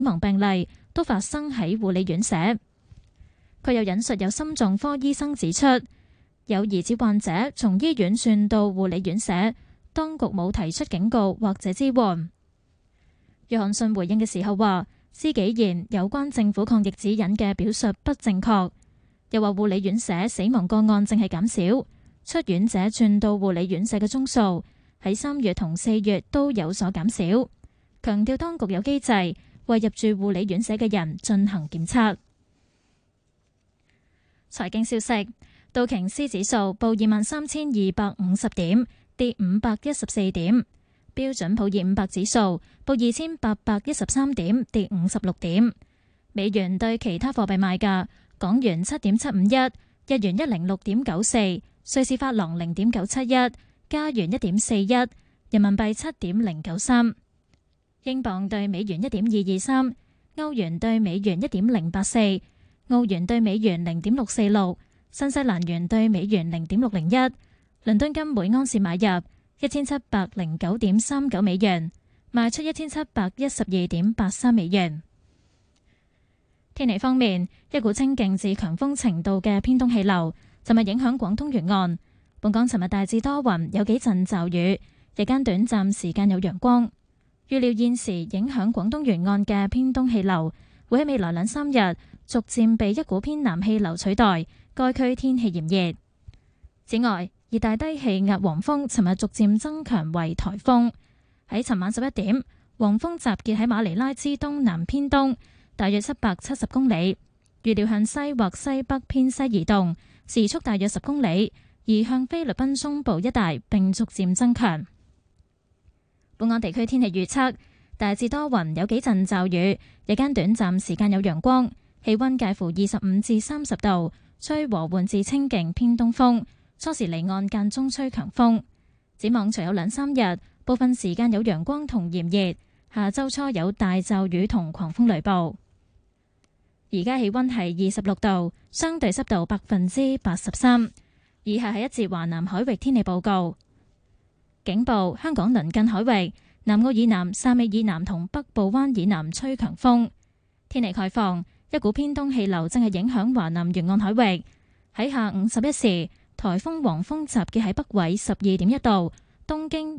亡病例都發生喺護理院舍。佢又引述有心臟科醫生指出，有疑似患者從醫院轉到護理院舍，當局冇提出警告或者支援。約翰遜回應嘅時候話，施紀賢有關政府抗疫指引嘅表述不正確，又話護理院舍死亡個案正係減少，出院者轉到護理院舍嘅宗數喺3月同4月都有所減少，強調當局有機制為入住護理院舍嘅人進行檢測。財經消息，道瓊斯指數報23,250點，跌514點；標準普爾500指數報2,813點，跌56點。美元對其他貨幣賣價：港元7.751，日元106.94，瑞士法郎0.971，加元1.41，人民幣7.093，英鎊對美元1.223，歐元對美元1.084，澳元對美元0.646，新西蘭元對美元0.601。倫敦金每安士買入1709.39美元，賣出1712.83美元。天氣方面，一股清勁至強風程度嘅偏東氣流尋日影響廣東沿岸。本港尋日大致多雲，有幾陣驟雨，日間短暫時間有陽光。預料現時影響廣東沿岸嘅偏東氣流會喺未來2-3日逐漸被一股偏南氣流取代，該區天氣炎熱。此外，熱帶低氣壓黃蜂尋日逐漸增強為颱風。喺尋晚11點，黃蜂集結喺馬尼拉之東南偏東，大約770公里，預料向西或西北偏西移動，時速大約10公里，移向菲律賓中部一帶並逐漸增強。本港地區天氣預測，大致多雲，有幾陣驟雨，日間短暫時間有陽光，氣溫介乎25至30度，吹和緩至清勁偏東風，初時離岸間中吹強風。展望隨後2-3日，部分時間有陽光同炎熱，下周初有大驟雨同狂風雷暴。而家氣溫係26度，相對濕度83%。以下係一節華南海域天氣報告。警報：香港鄰近海域、南澳以南、汕尾以南同北部灣以南吹強風。天氣概況：一股偏東氣流正係影響華南沿岸海域。喺下午11時，颱風黃蜂集結喺北緯12.1度、東經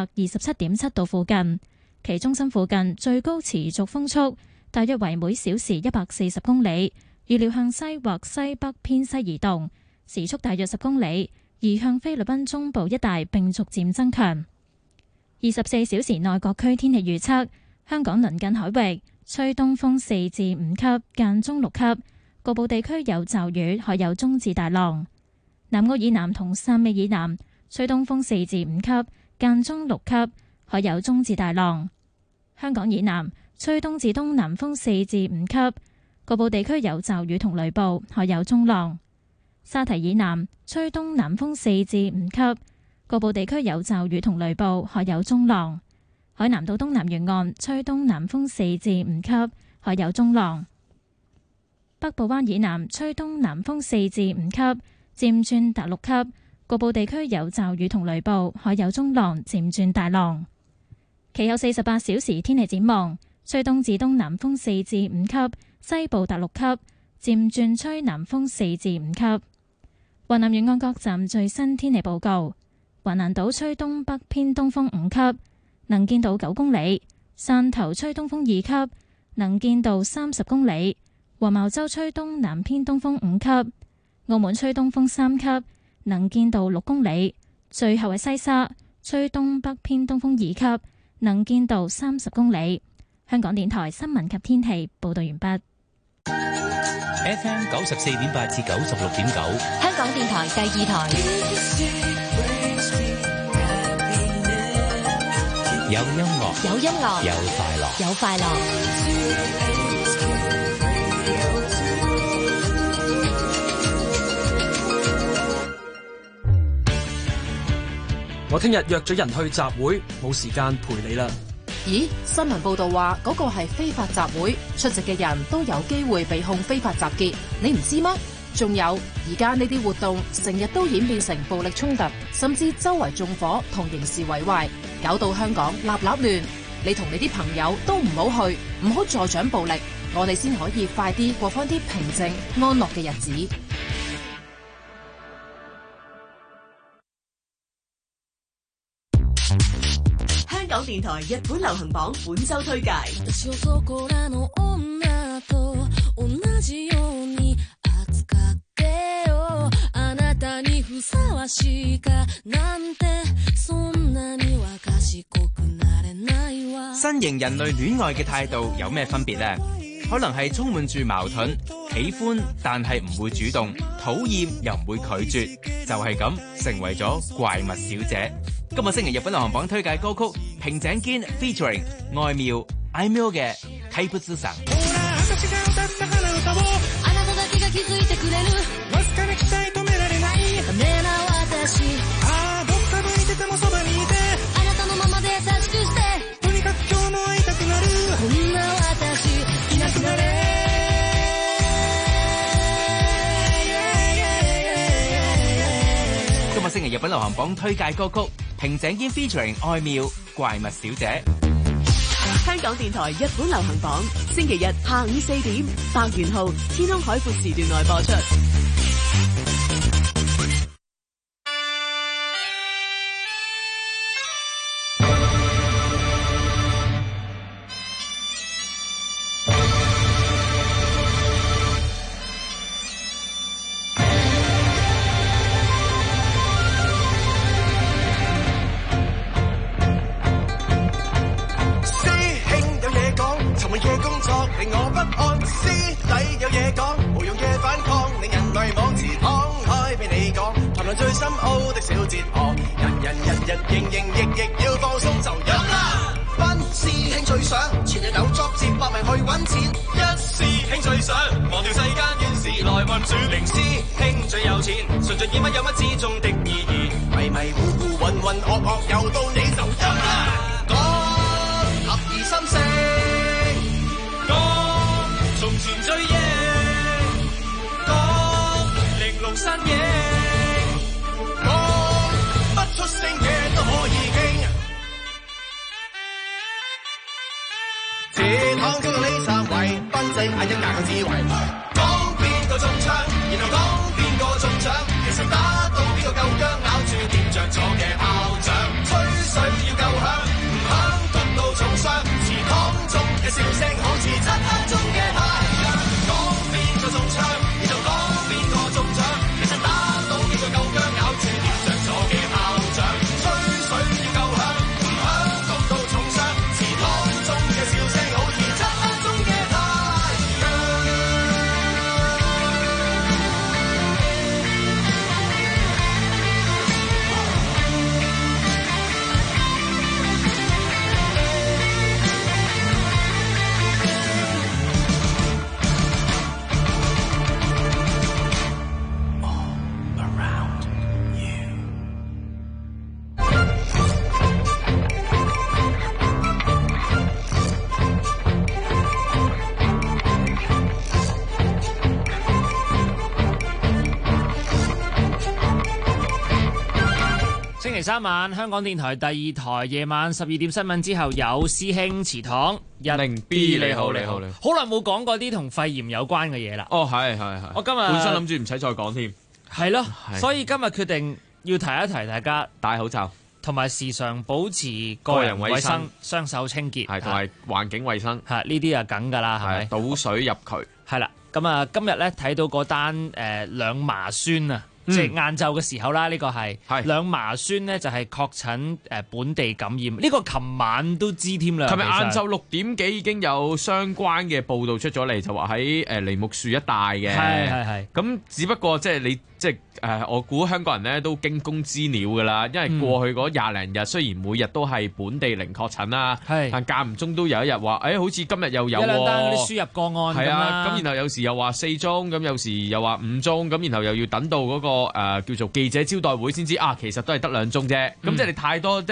127.7度附近，其中心附近最高持續風速大約為每小時140公里，預料向西或西北偏西移動，時速大約10公里，移向菲律賓中部一帶並逐漸增強。24小時內各區天氣預測：香港鄰近海域吹東風4至5級，間中6級，局部地區有驟雨，海有中至大浪。南澳以南同汕尾以南吹東風4至5級，間中6級，海有中至大浪。香港以南吹東至東南風4至5級，局部地區有驟雨同雷暴，海有中浪。沙堤以南吹東南風4至5級，局部地區有驟雨同雷暴，海有中浪。海南島東南沿岸吹東南風4至5級，海有中浪。北部灣以南吹東南風4至5級，漸轉達6級，局部地區有驟雨同雷暴，海有中浪，漸轉大浪。其後48小時天氣展望：吹東至東南風4至5級，西部達6級，漸轉吹南風4至5級。華南沿岸各站最新天氣報告：華南島吹東北偏東風5級，能見度9公里；汕頭吹東風2級，能見度30公里；黃茅洲吹東南偏東風5級；澳門吹東風3級，能見度6公里。最後係西沙吹東北偏東風2級，能見度30公里。香港電台新聞及天氣報道完畢。 FM 94.8至96.9， 香港電台第2台。 有音樂， 有音樂， 有快樂， 有快樂。 我聽日約咗人去集會，冇時間陪你啦。 咦？新聞報道話嗰個係非法集會，出席嘅人都有機會被控非法集結，你唔知咩？仲有，而家呢啲活動成日都演變成暴力衝突，甚至周圍縱火同刑事毀壞，搞到香港立立亂。 你同你啲朋友都唔好去，唔好助長暴力，我哋先可以快啲過返啲平靜安樂嘅日子。 香港電台日本流行榜本周推介。 新型人類戀愛嘅態度有咩分別呢？可能係充滿住矛盾，喜歡但係唔會主動，討厭又唔會拒絕，就係咁成為咗怪物小姐。今日星期日本流行榜推介歌曲平井堅 featuring 愛妙 IMIO 嘅《怪物さん》。今日星期日本流行榜推介歌曲平井堅 featuring 愛妙怪物小姐。 香港電台日本流行榜星期日下午4點，白元浩天空海闊時段內播出。 靈師兄最有錢，純粹演乜有乜之中的意義，迷迷糊糊渾渾噩噩，又到你就陰啦。講合意心聲，講從前追憶，講玲瓏身影，講不出聲嘅都可以傾。這趟中到你三圍，賓仔眼一眼嘅智慧。中槍，然後講邊個中獎，其實打到邊個夠薑，咬住掂着咗嘅炮仗，吹水要夠響，唔響毒到重傷，祠堂中嘅笑聲好似漆黑中嘅太陽。講邊個中槍，然後講邊個中獎，其實打到邊個夠薑，咬住掂着咗嘅炮仗，吹水要夠響，唔響毒到重傷，祠堂中嘅笑聲好似漆黑中嘅太陽。 星期三晚，香港電台第二台夜晚12點新聞之後，有師兄祠堂零 B 你好，你好，你好。 好耐冇講過啲同肺炎有關嘅嘢啦。 哦，係。 我今日本身諗住唔使再講添。 係咯，所以今日決定要提一提大家戴口罩， 同埋時常保持個人衛生、雙手清潔， 係同埋環境衛生。 係呢啲啊梗㗎啦，係咪？ 倒水入渠。係啦，咁啊，今日咧睇到嗰單兩麻孫啊。即係晏晝嘅時候啦，呢個係兩麻孫呢，就係確診本地感染，呢個琴晚都知添啦。 琴日晏晝6點幾已經有相關嘅報道出咗嚟，就話喺梨木樹一帶嘅。係。咁只不過即係你即係我估香港人咧都驚弓之鳥㗎啦，因為過去嗰廿零日雖然每日都係本地零確診啦，但間唔中都有一日話，好似今日又有一兩單嗰啲輸入個案咁啦。咁然後有時又話4宗，咁有時又話5宗，咁然後又要等到嗰個叫做記者招待會先知其實都係得2宗啫。咁即係你太多即係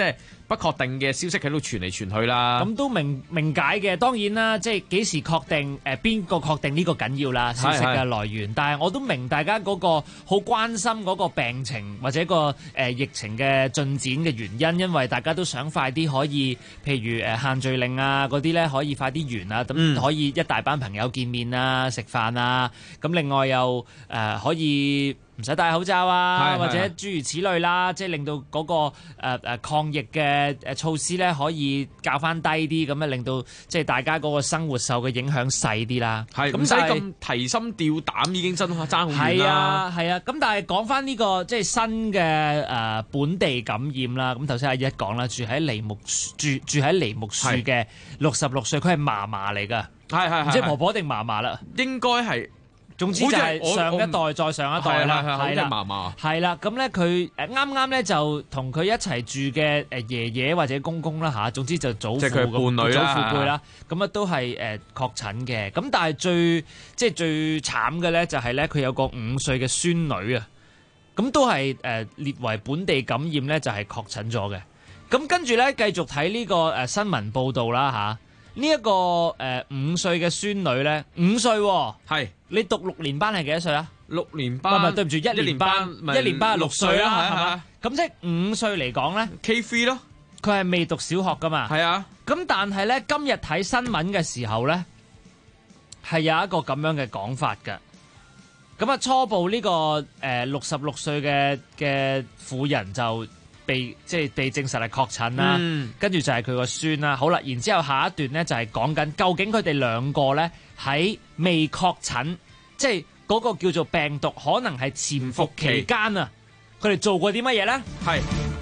不確定嘅消息喺度傳嚟傳去啦。 咁都明解嘅，當然啦，即係幾時確定邊個確定呢個緊要啦，消息嘅來源。但係我都明大家嗰個好關心嗰個病情或者個疫情嘅進展嘅原因，因為大家都想快啲可以，譬如限聚令啊嗰啲咧可以快啲完啊，咁可以一大班朋友見面啊、食飯啊，咁另外又可以唔使戴口罩啊，或者諸如此類啦，即係令到嗰個抗疫嘅措施咧可以較翻低啲，咁啊令到即係大家嗰個生活受嘅影響細啲啦。 係唔使咁提心吊膽，已經真係爭好遠啦。 係啊，咁但係講翻呢個即係新嘅本地感染啦。咁頭先阿一講啦，住喺梨木樹嘅66歲，佢係嫲嫲嚟㗎，係唔知婆婆定嫲嫲啦， 應該係。 總之就係上一代再上一代啦， 係啦，嫲嫲係啦，咁咧佢啱咧就同佢一齊住嘅爺爺或者公公啦嚇，總之就祖父即係佢伴侶啦， 祖父輩啦，咁啊都係確診嘅。咁但係最慘嘅咧就係咧佢有個5歲嘅孫女啊，咁都係列為本地感染咧就係確診咗嘅。咁跟住咧繼續睇呢個新聞報導啦嚇。呢一個5歲嘅孫女咧，5歲喎，係你讀6年班係幾多歲啊？6年班唔係對唔住1年班，1年班係6歲啦，係嘛？咁即係5歲嚟講咧 ，K3 咯， 佢係未讀小學噶嘛？ 係啊。咁但係咧今日睇新聞嘅時候咧，係有一個咁樣嘅講法㗎。咁啊初步呢個66歲嘅婦人就被證實係確診啦，跟住就係佢個孫啦。好啦，然之後下一段咧就係講緊究竟佢哋兩個咧喺未確診，即係嗰個叫做病毒可能係潛伏期間啊，佢哋做過啲乜嘢咧？係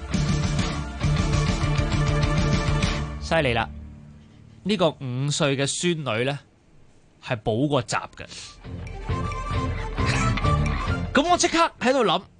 犀利啦！呢個5歲嘅孫女咧係補過習嘅，咁我即刻喺度諗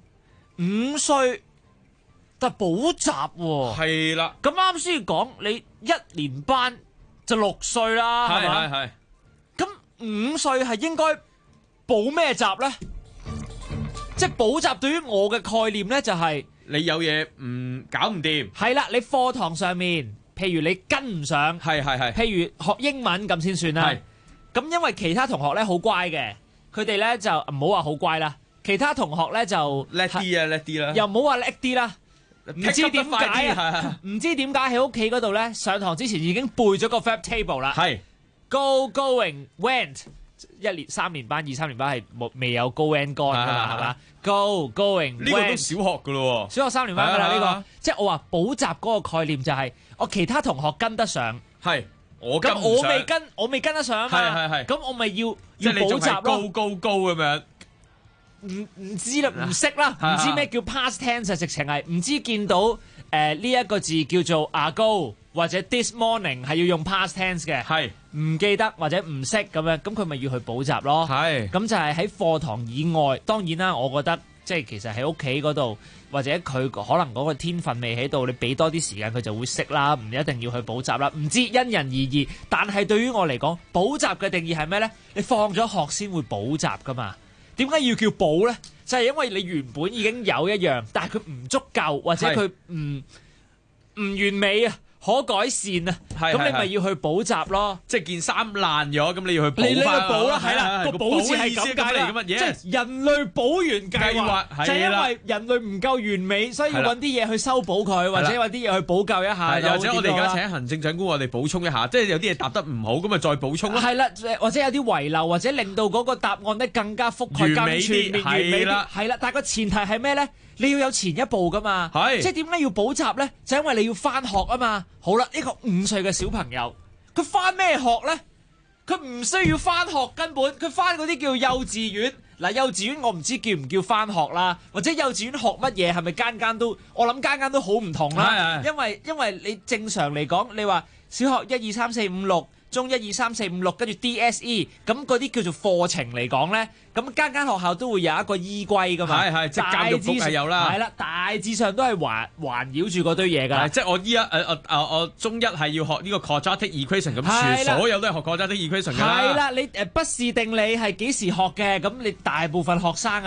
5歲。但補習喎，係啦。咁啱先講你1年班就6歲啦，係咪？係。咁5歲係應該補咩習咧？即係補習對於我嘅概念咧，就係你有嘢搞唔掂。 係啦，你課堂上面，譬如你跟唔上，係。譬如學英文咁先算啦。係。咁因為其他同學咧好乖嘅，佢哋咧就唔好話好乖啦。其他同學咧就叻啲啦， 又唔好話叻啲啦。唔知點解啊？唔知點解喺屋企嗰度咧，上堂之前已經背咗個 verb table 啦。係 go going went 1年3年班2、3年班係未有 go and gone 噶嘛，係嘛 ？go going went 呢個都小學噶咯， 小學3年班噶啦呢個。即係我話補習嗰個概念就係我其他同學跟得上，係我未跟得上啊嘛。係咁我咪要補習咯。 高咁樣。 唔知啦，唔識啦，唔知咩叫 past tense， 直情係唔知見到呢一個字叫做 ago 或者 this morning 係要用 past tense 嘅，係唔記得或者唔識咁樣，咁佢咪要去補習咯。係咁就係喺課堂以外，當然啦，我覺得即係其實喺屋企嗰度或者佢可能嗰個天分未喺度，你俾多啲時間佢就會識啦，唔一定要去補習啦。唔知因人而異，但係對於我嚟講，補習嘅定義係咩呢？你放咗學先會補習噶嘛？點解要叫補呢？就係因為你原本已經有一樣，但係佢唔足夠，或者佢唔完美啊，可改善啊，咁你咪要去補習咯。 即係件衫爛咗，咁你要去補翻。 補啦，係啦，個補字係咁解啦。即係人類補完計劃，就係因為人類唔夠完美，所以要揾啲嘢去修補佢，或者揾啲嘢去補救一下。 或者我哋而家請行政長官，我哋補充一下，即係有啲嘢答得唔好，咁咪再補充咯。 係啦，或者有啲遺漏，或者令到嗰個答案咧更加覆蓋、更全面、完美啲。係啦，但係個前提係咩咧？你要有前一步噶嘛，即係點解要補習咧？就因為你要翻學啊嘛。好啦，呢個5歲嘅小朋友，佢翻咩學咧？佢唔需要翻學，根本佢翻嗰啲叫幼稚園。嗱，幼稚園我唔知叫唔叫翻學啦，或者幼稚園學乜嘢係咪間間都？我諗間間都好唔同啦。因為你正常嚟講，你話小學1、2、3、4、5、6。中1、2、3、4、5、6，跟住 DSE， 咁嗰啲叫做課程嚟講咧，咁間間學校都會有一個依歸噶嘛。係，即係教育局係有啦。係啦，大致上都係環繞住嗰堆嘢㗎。 即係我中一係要學呢個 quadratic equation 咁，全所有都係學 quadratic equation 㗎啦。 係啦，你不是定理係幾時學嘅？咁你大部分學生啊，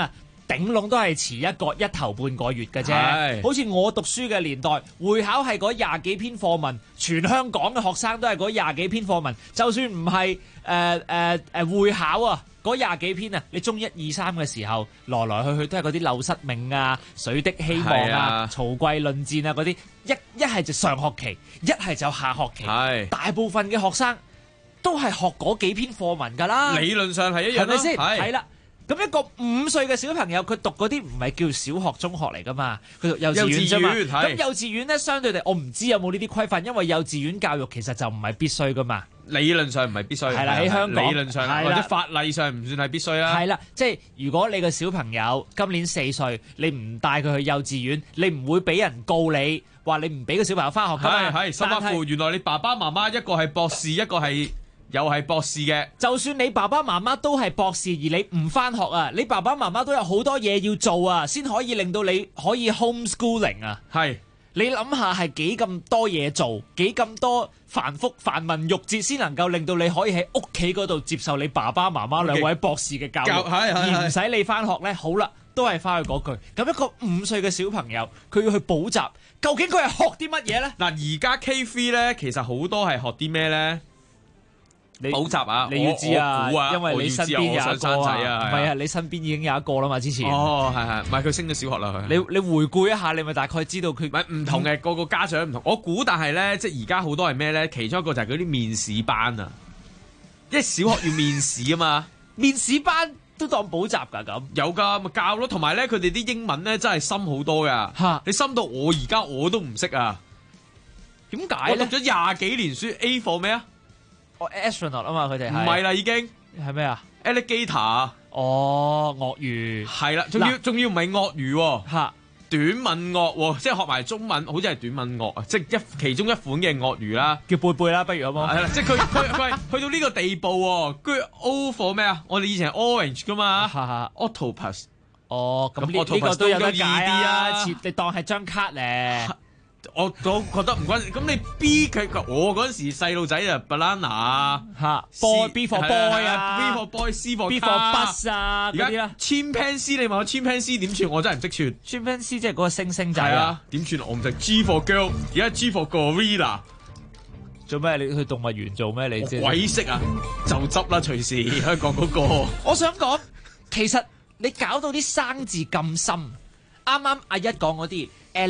頂籠都係遲一頭半個月嘅啫。 係好似我讀書嘅年代，會考係嗰廿幾篇課文，全香港嘅學生都係嗰廿幾篇課文。就算唔係會考啊，嗰廿幾篇啊，你中一二三嘅時候，來來去去都係嗰啲陋室銘啊、水的希望啊、曹劌論戰啊嗰啲，一係就上學期，一係就下學期。 係大部分嘅學生都係學嗰幾篇課文㗎啦。 理論上係一樣係咪先？ 係係啦。咁一個5歲嘅小朋友，佢讀嗰啲唔係叫小學、中學嚟噶嘛，佢讀幼稚園啫嘛。咁幼稚園咧，相對地，我唔知有冇呢啲規範，因為幼稚園教育其實就唔係必須噶嘛。 理論上唔係必須。係啦，喺香港理論上或者法例上唔算係必須啦。 係啦，即係如果你個小朋友今年4歲，你唔帶佢去幼稚園，你唔會俾人告你話你唔俾個小朋友翻學㗎嘛。 係，甚至乎原來你爸爸媽媽一個係博士，一個係又係博士嘅， 就算你爸爸媽媽都係博士，而你唔返學啊，你爸爸媽媽都有好多嘢要做啊，先可以令到你可以 homeschooling 啊。 係， 你諗下係幾咁多嘢做，幾咁多繁文縟節，先能夠令到你可以喺屋企嗰度接受你爸爸媽媽兩位博士嘅教育，而唔使你返學呢。好啦，都係返去嗰句。咁一個5歲嘅小朋友，佢要去補習，究竟佢係學啲乜嘢呢？ 嗱，而家 K3 呢，其實好多係學啲咩呢？補習啊， 你要知啊， 我因為你身邊有一個生仔啊， 唔係啊，你身邊已經有一個啦嘛，之前。 哦，係，唔係佢升咗小學啦，佢。 你回顧一下，你咪大概知道佢唔同嘅個個家長唔同。我估，但係咧，即係而家好多係咩咧？其中一個就係嗰啲面試班啊，因為小學要面試啊嘛， 面試班都當補習㗎咁。 有㗎，咪教咯。同埋咧，佢哋啲英文咧真係深好多㗎。嚇，你深到我而家我都唔識啊。 點解咧？ 我讀咗廿幾年書 ，A for 咩啊？ astronaut 啊嘛，佢哋係唔係啦，已經係咩啊 ？alligator 哦，鱷魚係啦，仲要唔係鱷魚喎，短吻鱷喎，即係學埋中文，好似係短吻鱷啊，即係其中一款嘅鱷魚啦， 叫貝貝啦，不如好冇？ 係啦，即係佢去到呢個地步喎，跟住 O for 咩啊？我哋以前係 orange 噶嘛，octopus 哦，咁呢個都有得解啊，你當係張卡咧。 我覺得唔關，咁你 B 佢我嗰陣時細路仔啊 banana 嚇 boy B for boy 啊 B for boy C for B for bus 啊嗰啲啦 chimpanzee 你問我 chimpanzee 點串我真係唔識串 chimpanzee 即係嗰個猩猩仔啊點串我唔識 G for girl 而家 G for gorilla 做咩你去動物園做咩你知鬼識啊就執啦隨時香港嗰個我想講其實你搞到啲生字咁深啱啱阿一講嗰啲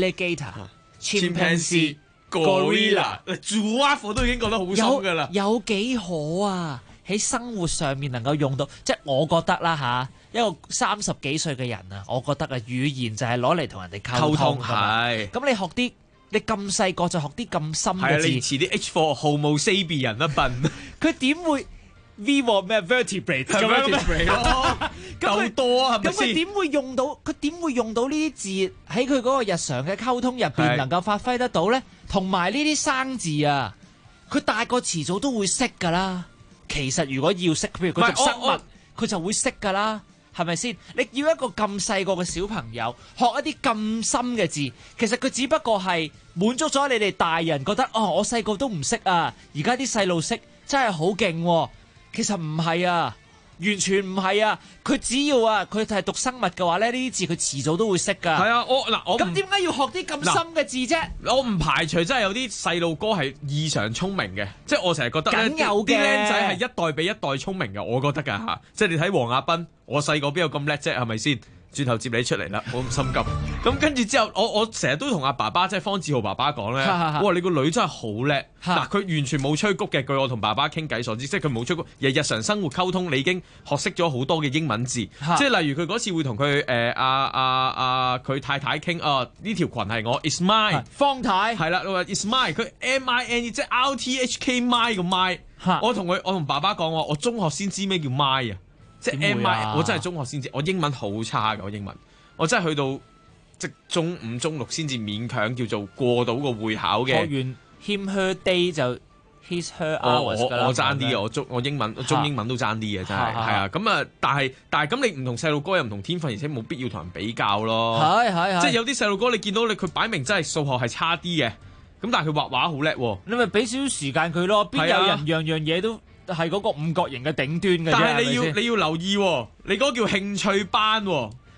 alligator。Chimpanzee, gorilla, giraffe 都已經覺得好深㗎啦。 有幾可啊？喺生活上面能夠用到，即係我覺得啦嚇，一個30幾歲嘅人啊，我覺得啊語言就係攞嚟同人哋溝通係。咁你學啲，你咁細個就學啲咁深嘅字， 你遲啲 H for homo sapien 啊笨， 佢點會？V 咩 vertebrate 咁樣咯，夠多啊，係咪先？ 咁佢點會用到？佢點會用到呢啲字喺佢嗰個日常嘅溝通入邊能夠發揮得到咧？同埋呢啲生字啊，佢大個遲早都會識㗎啦。其實如果要識，譬如佢讀生物，佢就會識㗎啦，係咪先？你要一個咁細個嘅小朋友學一啲咁深嘅字，其實佢只不過係滿足咗你哋大人覺得哦，我細個都唔識啊，而家啲細路識，真係好勁喎。其實唔係啊，完全唔係啊！佢只要啊，佢係讀生物嘅話咧，呢啲字佢遲早都會識㗎。 係啊，我咁點解要學啲咁深嘅字啫？ 我唔排除真係有啲細路哥係異常聰明嘅，即係我成日覺得咧， 梗有嘅啲僆仔係一代比一代聰明嘅，我覺得㗎嚇。即係你睇黃亞斌，我細個邊有咁叻啫？係咪先？轉頭接你出嚟啦，冇咁心急。咁跟住之後，我成日都同阿爸爸，即係方志豪爸爸講咧，我話你個女真係好叻。嗱，佢完全冇吹谷嘅。據我同爸爸傾偈所知，即係佢冇吹谷。日常生活溝通，你已經學識咗好多嘅英文字。即係例如佢嗰次會同佢佢太太傾呢條裙係我 is mine。 方太係啦，話 is mine，佢 mine 即係 RTHK mine 個 mine。我同爸爸講我中學先知咩叫 mine 啊。即係 MI， 我真係中學先知，我英文好差㗎，我英文，我真係去到即中5、中6先至勉強叫做過到個會考嘅。學完 him her day 就 his her hours 㗎啦。 我爭啲嘅，我英文中英文都爭啲嘅，真係係啊。咁啊，但係咁你唔同細路哥有唔同天分，而且冇必要同人比較咯。係即係有啲細路哥你見到佢擺明真係數學係差啲嘅，咁但係佢畫畫好叻喎。 你咪俾少少時間佢咯，邊有人樣樣嘢都係嗰個五角形嘅頂端嘅啫。 但係你要留意喎，你嗰個叫興趣班喎。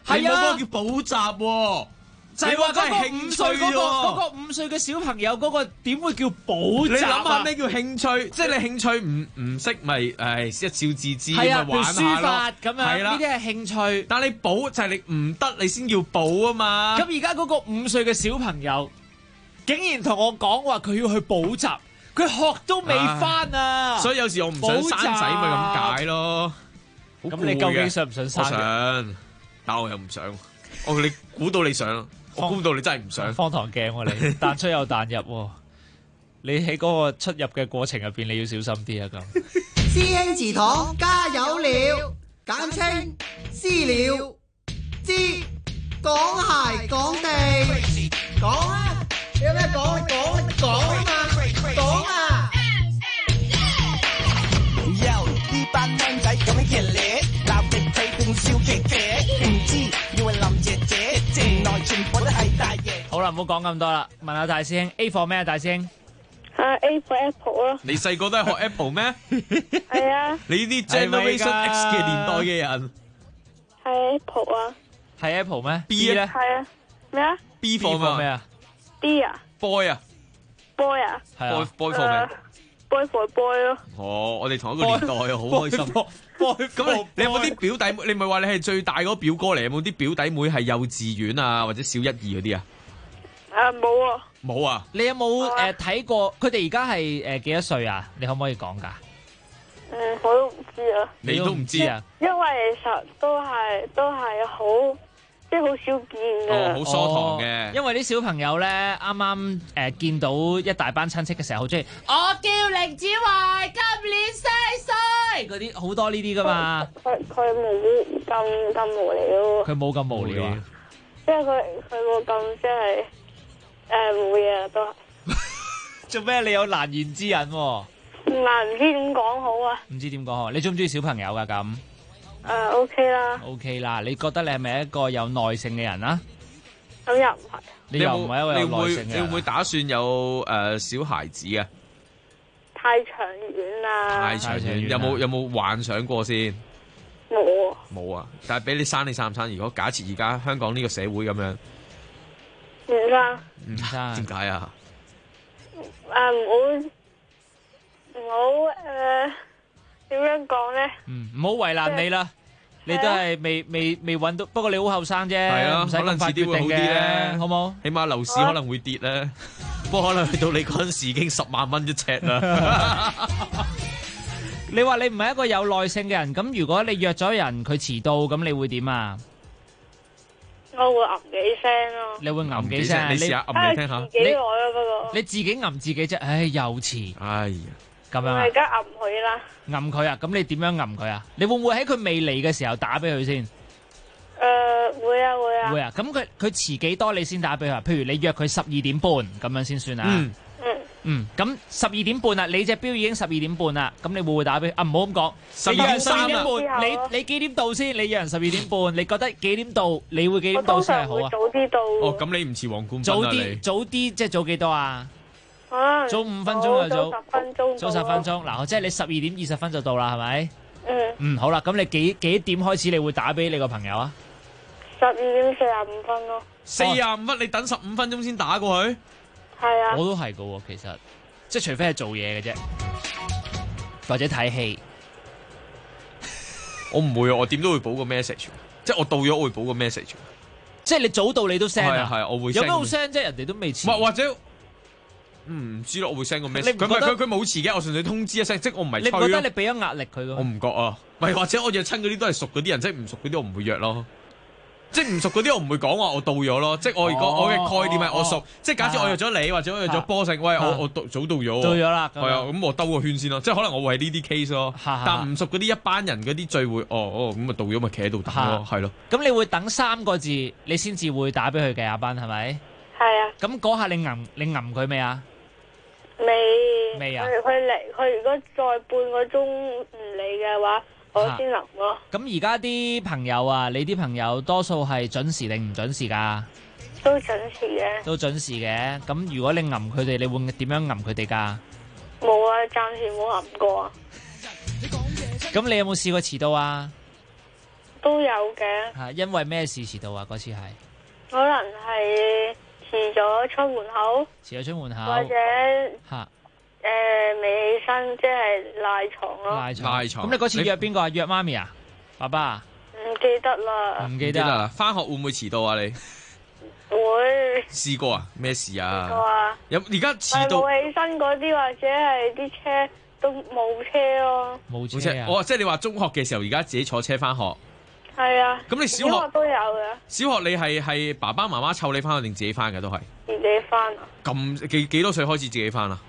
係冇嗰個叫補習喎。 就係話嗰個5歲嗰個5歲嘅小朋友嗰個點會叫補習啊？ 你諗下咩叫興趣？即係你興趣唔識咪一笑置之咪玩下書法咁樣， 係啦， 呢啲係興趣。 但你補就係你唔得，你先叫補啊嘛。 咁而家嗰個5歲嘅小朋友，竟然同我講話佢要去補習，佢學都未翻啊！ 所以有時我唔想生仔咪咁解咯。 咁你究竟想唔想生？ 我想，但我又唔想。你估到你想。我估到你真係唔想， 方糖鏡喎你，彈出又彈入喎，你喺嗰個出入嘅過程入邊，你要小心啲啊咁。 師兄祠堂加油了，簡稱私了，知講鞋講地，講啊！你有咩講？講啊嘛，講啊！ 呢班靚仔咁樣熱烈，鬧極佢並笑騎騎，唔知以為林姐姐，原來全部都係大爺。 好啦，唔好講咁多啦，問下大師兄 A 貨咩啊？大師兄 A for Apple 咯。 你細個都係學 Apple 咩？ 係啊。 你啲 Generation X 嘅年代嘅人係 Apple 啊。 係 Apple 咩 ？B 咧？ 係啊。咩啊 ？B 貨咩啊 ？D 啊 ？Boy 啊 ？Boy 啊？ 係啊。 Boy 貨咩 ？Boy for boy 咯。 哦，我哋同一個年代啊，好開心。咁你有冇啲表弟妹？你唔係話你係最大嗰個表哥嚟？有冇啲表弟妹係幼稚園啊，或者小一二嗰啲啊？ 冇啊。 冇啊？ 你有冇睇過？佢哋而家係幾多歲啊？你可唔可以講㗎？ 我都唔知啊。 你都唔知啊？ 因為其實都係好，即係好少見嘅。 好疏堂嘅。 因為啲小朋友咧，啱啱見到一大班親戚嘅時候，好中意我叫凌子維，今年4歲，嗰啲好多呢啲噶嘛。 佢冇咁無聊。 佢冇咁無聊啊！ 即係佢冇咁即係冇嘢都。 做咩？你有難言之隱喎？ 唔知點講好啊！ 唔知點講好？你中唔中意小朋友噶咁 ？OK 啦。 OK 啦，你覺得你係咪一個有耐性嘅人啊？ 咁又唔係。 你又唔係一個有耐性嘅人。 你會唔會打算有小孩子啊？ 太長遠啦！ 太長遠，有冇幻想過先？冇啊！但係俾你生，你生唔生？如果假設而家香港呢個社會咁樣， 唔生。 點解啊？ 唔好點樣講咧？ 唔好為難你啦，你都係未揾到，不過你好後生啫，唔使咁快決定嘅，好冇？ 起碼樓市可能會跌咧，不過可能去到你嗰陣時已經10萬蚊一尺啦。 你話你唔係一個有耐性嘅人，咁如果你約咗人佢遲到，咁你會點啊？ 我會吟幾聲咯。 你會吟幾聲？ 你試下吟嚟聽下。 幾耐啊？不過你自己吟自己啫，唉，又遲。 哎呀， 咁樣啊？ 我而家吟佢啦。 吟佢啊？咁你點樣吟佢啊？你會唔會喺佢未嚟嘅時候打俾佢先？ 會啊。 會啊？咁佢遲幾多你先打俾佢啊？譬如你約佢12點半咁樣先算啊？咁12點半啦，你隻錶已經12點半啦，咁你會唔會打俾？唔好咁講，12點半，你幾點到先？你約人12點半，你覺得幾點到？你會幾點到先係好啊？ 早啲到。 哦，咁你唔似黃冠斌啊你？ 早啲即係早幾多啊？早5分鐘就早。 10分鐘。 早10分鐘，嗱，即係你12點20分就到啦，係咪？好啦，咁你幾點開始你會打俾你個朋友啊 ？12點45分咯。 45分，你等15分鐘先打過去？ 係啊， 我都係噶喎，其實即係除非係做嘢嘅啫，或者睇戲。 我唔會啊，我點都會補個 message， 即係我到咗我會補個 message。 即係你早到你都 send 啊？ 係，我會 send。 有咩好 send 啫？人哋都未遲。 或者唔知咯，我會 send 個 message。佢冇遲嘅，我純粹通知一聲，即係我唔係催咯。 你覺得你俾咗壓力佢咯？ 我唔覺啊，或者我約親嗰啲都係熟嗰啲人，即係唔熟嗰啲我唔會約咯。即係唔熟嗰啲我唔會講話我到咗咯，即係我如果我嘅概念係我熟，即係假設我約咗你或者我約咗波成，喂我早到咗， 到咗啦， 係啊，咁我兜個圈先咯，即係可能我會係呢啲 case 咯，但唔熟嗰啲一班人嗰啲聚會，咁咪到咗咪企喺度等咯，係咯。 咁你會等3個字你先至會打俾佢嘅阿班係咪？ 係啊。 咁嗰下你吟佢未啊？未啊？ 佢如果再半個鐘唔嚟嘅話。我先諗咯。 咁而家啲朋友啊，你啲朋友多數係準時定唔準時噶？ 都準時嘅。 都準時嘅。咁如果你吟佢哋，你會點樣吟佢哋噶？ 冇啊，暫時冇吟過啊。 咁你有冇試過遲到啊？ 都都有嘅。 係因為咩事遲到啊？嗰次係可能係遲咗出門口， 遲咗出門口， 或者未起身，即係賴床咯。 賴床。咁你嗰次約邊個啊？約媽咪啊？爸爸啊？ 唔記得啦。 唔記得啦。返學會唔會遲到啊？你會試過啊？咩事啊？ 試過啊。 有而家遲到冇起身嗰啲，或者係啲車都冇車咯。 冇車啊？ 哦，即係你話中學嘅時候，而家自己坐車返學。 係啊。 咁你小學都有嘅。小學你係爸爸媽媽湊你返去定自己返嘅都係？ 自己返啊。 咁幾多歲開始自己返啊？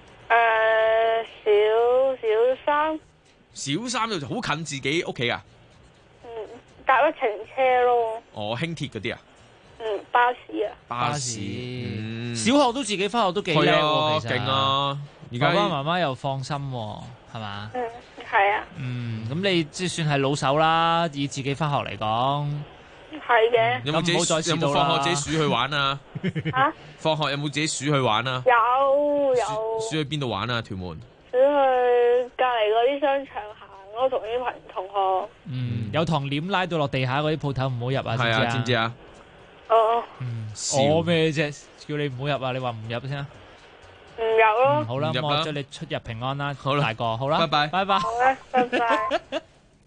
小三。 小三就好近自己屋企啊？ 搭咗程車咯。 哦，輕鐵嗰啲啊？ 巴士啊。 巴士。 小學都自己返學都幾叻喎，其實。 勁啊！而家爸爸媽媽又放心喎，係嘛？ 係啊。 咁你即係算係老手啦，以自己返學嚟講。 係嘅。 有冇放學自己鼠去玩啊？放學有冇自己鼠去玩啊？ 有。 鼠去邊度玩啊？屯門。 鼠去隔離嗰啲商場行咯，同啲同學。 有糖簾拉到落地下嗰啲鋪頭唔好入啊！ 係啊，知唔知啊？ 哦。 我咩啫？叫你唔好入啊！你話唔入先啊？ 唔入咯。 好啦，我祝你出入平安啦， 好啦， 大個，好啦， 拜拜， 拜拜。 好啦，拜拜。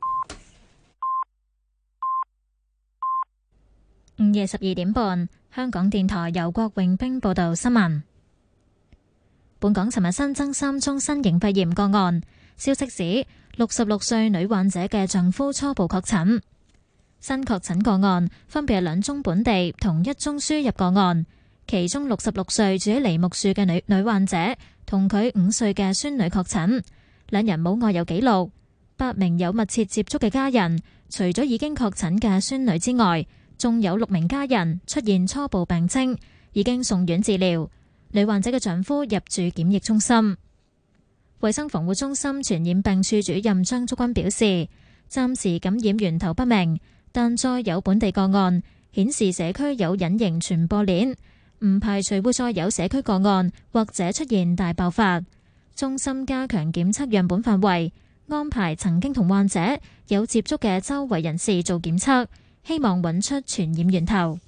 午夜12點半，香港電台由郭永兵報道新聞。本港尋日新增3宗新型肺炎個案，消息指66歲女患者嘅丈夫初步確診。新確診個案分別係2宗本地同1宗輸入個案，其中66歲住喺梨木樹嘅女患者同佢5歲嘅孫女確診，2人冇外遊記錄。8名有密切接觸嘅家人，除咗已經確診嘅孫女之外，仲有6名家人出現初步病徵，已經送院治療。女患者嘅丈夫入住檢疫中心。衛生防護中心傳染病處主任張竹君表示，暫時感染源頭不明，但再有本地個案顯示社區有隱形傳播鏈，唔排除會再有社區個案或者出現大爆發。中心加強檢測樣本範圍，安排曾經同患者有接觸嘅周圍人士做檢測，希望揾出傳染源頭。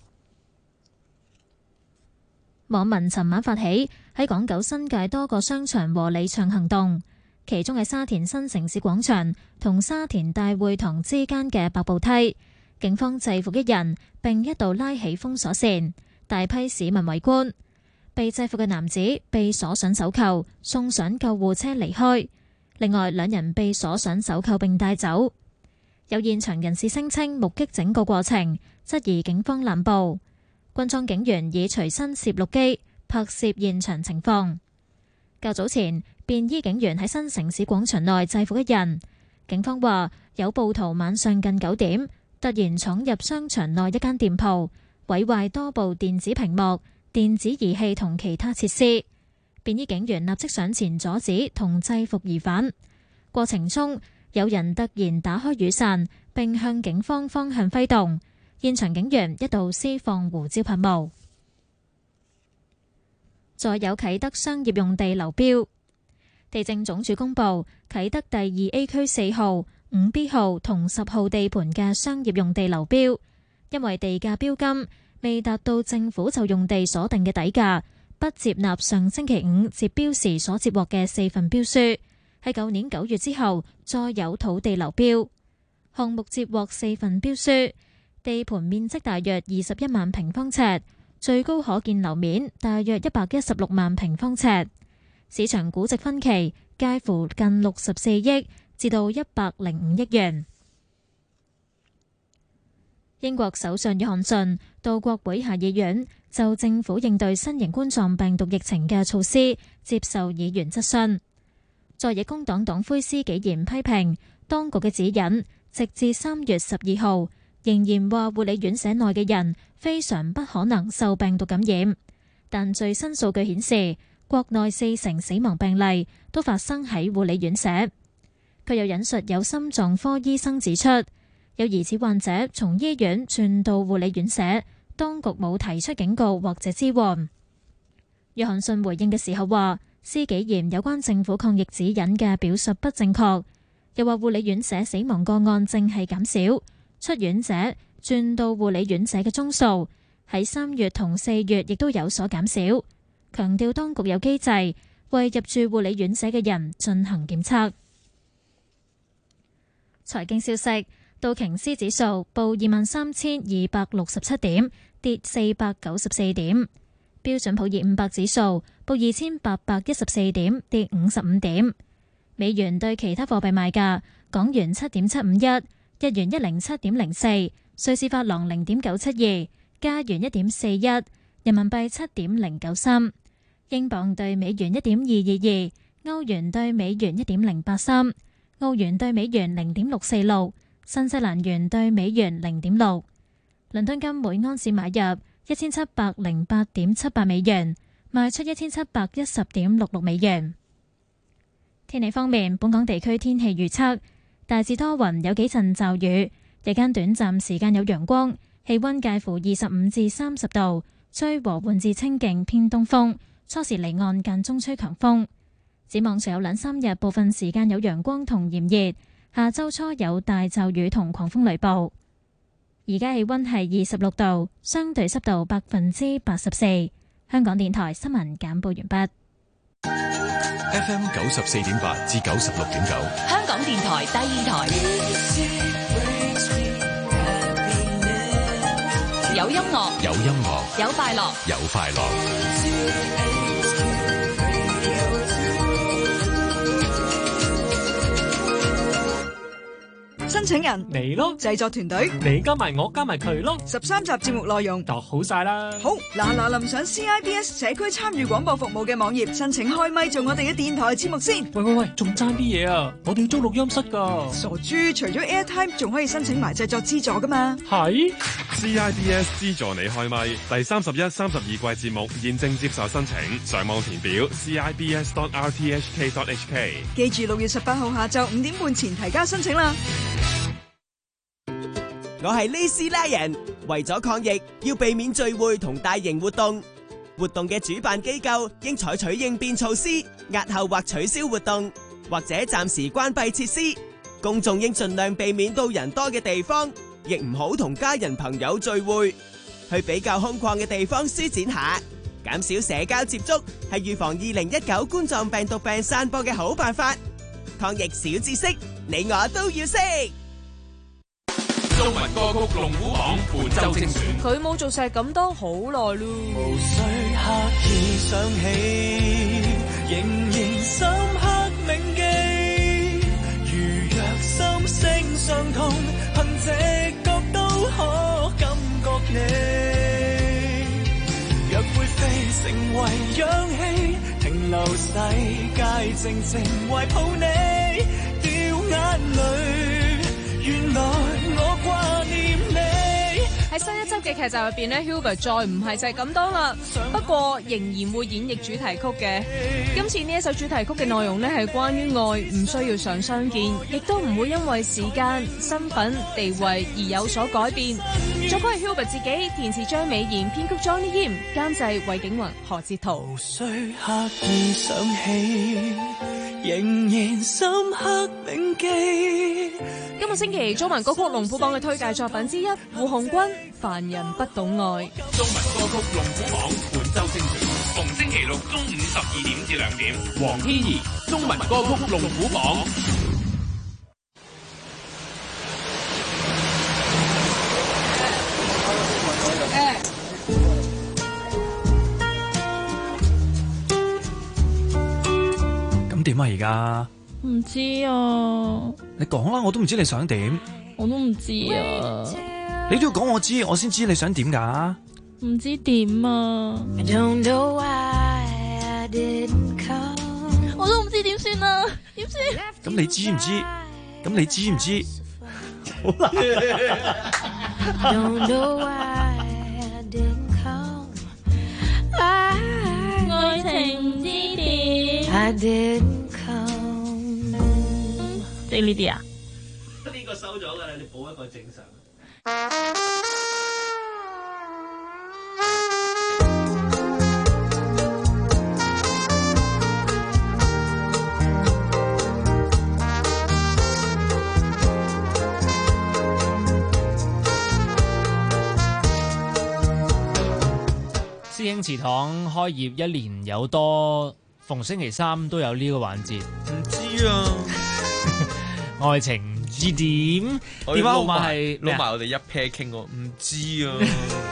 網民尋晚發起喺港九新界多個商場和理場行動，其中喺沙田新城市廣場同沙田大會堂之間嘅白布梯，警方制服1人並一度拉起封鎖線，大批市民圍觀。被制服嘅男子被鎖上手銬，送上救護車離開。另外2人被鎖上手銬並帶走。有現場人士聲稱目擊整個過程，質疑警方濫捕。軍裝警員以隨身攝錄機拍攝現場情況。較早前，便衣警員喺新城市廣場內制服1人。警方話有暴徒晚上近9點突然闖入商場內一間店鋪，毀壞多部電子屏幕、電子儀器同其他設施。便衣警員立即上前阻止同制服疑犯。過程中，有人突然打開雨傘並向警方方向揮動。現場警員一度施放胡椒噴霧。再有啟德商業用地流標，地政總署公布啟德第2 A 區4號、5 B 號同10號地盤嘅商業用地流標，因為地價標金未達到政府就用地所定嘅底價，不接納上星期5截標時所接獲嘅4份標書。喺舊年9月之後，再有土地流標，項目接獲4份標書。地盤面積大約21萬平方尺，最高可建樓面大約116萬平方尺，市場估值分歧介乎近64億至到105億元。英國首相約翰遜到國會下議院就政府應對新型冠狀病毒疫情嘅措施接受議員質詢。在野工黨黨魁施紀賢批評當局嘅指引，直至3月12號。仍然話護理院舍內嘅人非常不可能受病毒感染，但最新數據顯示，國內4成死亡病例都發生喺護理院舍。佢又引述有心臟科醫生指出，有疑似患者從醫院轉到護理院舍，當局冇提出警告或者支援。約翰遜回應嘅時候話，施紀賢有關政府抗疫指引嘅表述不正確，又話護理院舍死亡個案正係減少。 出院者轉到護理院舍嘅宗數喺3月同4月亦都有所減少，強調當局有機制為入住護理院舍嘅人進行檢測。財經消息，道瓊斯指數報23,267點，跌494點。標準普爾500指數報2814點，跌55點。美元對其他貨幣賣價：港元7.751，日元107.04，瑞士法郎0.972，加元1.41，人民幣7.093，英鎊對美元1.222，歐元對美元1.083，澳元對美元0.646，新西蘭元對美元0.6。倫敦金每盎司買入1708.78美元，賣出1710.66美元。天氣方面，本港地區天氣預測大致多雲，有幾陣驟雨，日間短暫時間有陽光，氣溫介乎25至30度，吹和緩至清勁偏東風，初時離岸間中吹強風。展望隨有2-3日，部分時間有陽光同炎熱，下周初有大驟雨同狂風雷暴。而家氣溫係26度，相對濕度84%。香港電台新聞簡報完畢。 FM 94.8至96.9， 香港電台第二台，有音樂， 有音樂， 有快樂， 有快樂。 申請人你咯， 製作團隊你加埋我加埋佢咯 ，13集節目內容度好晒啦。 好，嗱臨上 CIBS 社區參與廣播服務嘅網頁申請開咪做我哋嘅電台節目先。 喂，仲爭啲嘢啊！我哋要租錄音室噶。 傻豬，除咗 Airtime 仲可以申請埋製作資助噶嘛？ 係 CIBS 資助你開咪，第31、32季節目現正接受申請，上網填表 CIBS.RTHK.HK。 記住6月18號下晝5點半前提交申請啦。 我係呢斯拉人，為咗抗疫，要避免聚會同大型活動。活動嘅主辦機構應採取應變措施，押後或取消活動，或者暫時關閉設施。公眾應盡量避免到人多嘅地方，亦唔好同家人朋友聚會。去比較空曠嘅地方舒展下，減少社交接觸，係預防2019冠狀病毒病散播嘅好辦法。抗疫小知識，你我都要識。 中文歌曲龍虎榜本周精選， 佢冇做成咁多好耐咯。 無需刻意想起，仍然深刻銘記。如若心聲相通，憑直覺都可感覺你。若會飛成為氧氣，停留世界靜靜懷抱你，掉眼淚。原來我掛念你。 喺新一輯嘅劇集入邊咧 Hubert 再唔係就係咁多啦，不過仍然會演繹主題曲嘅。今次呢一首主題曲嘅內容咧係關於愛，唔需要常相見，亦都唔會因為時間、身份、地位而有所改變。作曲係 Hubert 自己，填詞張美賢，編曲 Johnny Yim，監製魏景雲、何哲圖。 無需刻意想起，仍然深刻銘記。 今個星期中文歌曲龍虎榜嘅推介作品之一，胡鴻鈞《凡人不懂愛》。 中文歌曲龍虎榜本周精選，逢星期六中午12點至2點。黃天怡中文歌曲龍虎榜。 咁點啊？而家唔知啊， 你講啦，我都唔知你想點。 我都唔知啊， 你都要講我知，我先知你想點噶。 唔知點啊，我都唔知點算啊，點算？ 咁你知唔知？咁你知唔知？好難。 愛情唔知點。即係呢啲啊？ 呢個收咗噶啦，你補一個正常。 星祠堂開業1年有多，逢星期三都有呢個環節。 唔知啊， 愛情唔知點，電話號碼係攞埋我哋一 pair 傾喎，唔知啊。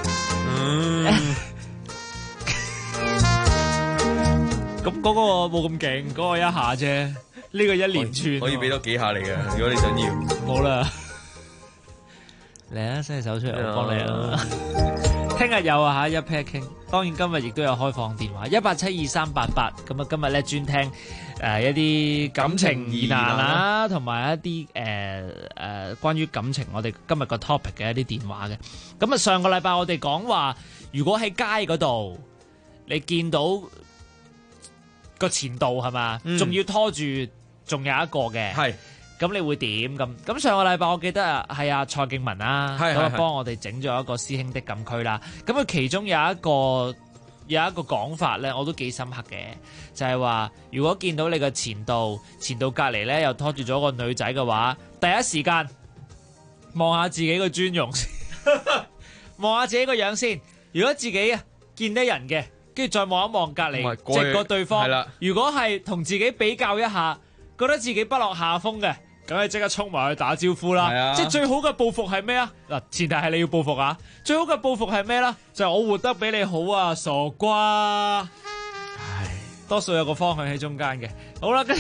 咁嗰個冇咁勁，嗰個一下啫，呢個一連串可以俾多幾下你嘅，如果你想要。 冇啦，嚟啊，伸隻手出嚟，我幫你啊。聽日有啊嚇，一 pair 傾。當然今日亦都有開放電話1872388。咁啊，今日咧專聽一啲感情疑難啦，同埋一啲關於感情，我哋今日個 topic 嘅一啲電話嘅。咁啊，上個禮拜我哋講話，如果喺街嗰度你見到個前度係嘛，仲要拖住，仲有一個嘅，係咁你會點咁？咁上個禮拜我記得係阿蔡敬文啦，咁啊幫我哋整咗一個師兄的禁區啦。咁佢其中有一個講法咧，我都幾深刻嘅，就係話如果見到你個前度隔離咧又拖住咗個女仔嘅話，第一時間望下自己個尊容先，望下自己個樣先。如果自己見得人嘅，跟住再望一望隔離，直個對方。如果係同自己比較一下，覺得自己不落下風嘅，梗係即刻衝埋去打招呼啦。即係最好嘅報復係咩啊？嗱，前提係你要報復啊。最好嘅報復係咩啦？就係我活得比你好啊，傻瓜。唉，多數有個方向喺中間嘅。好啦，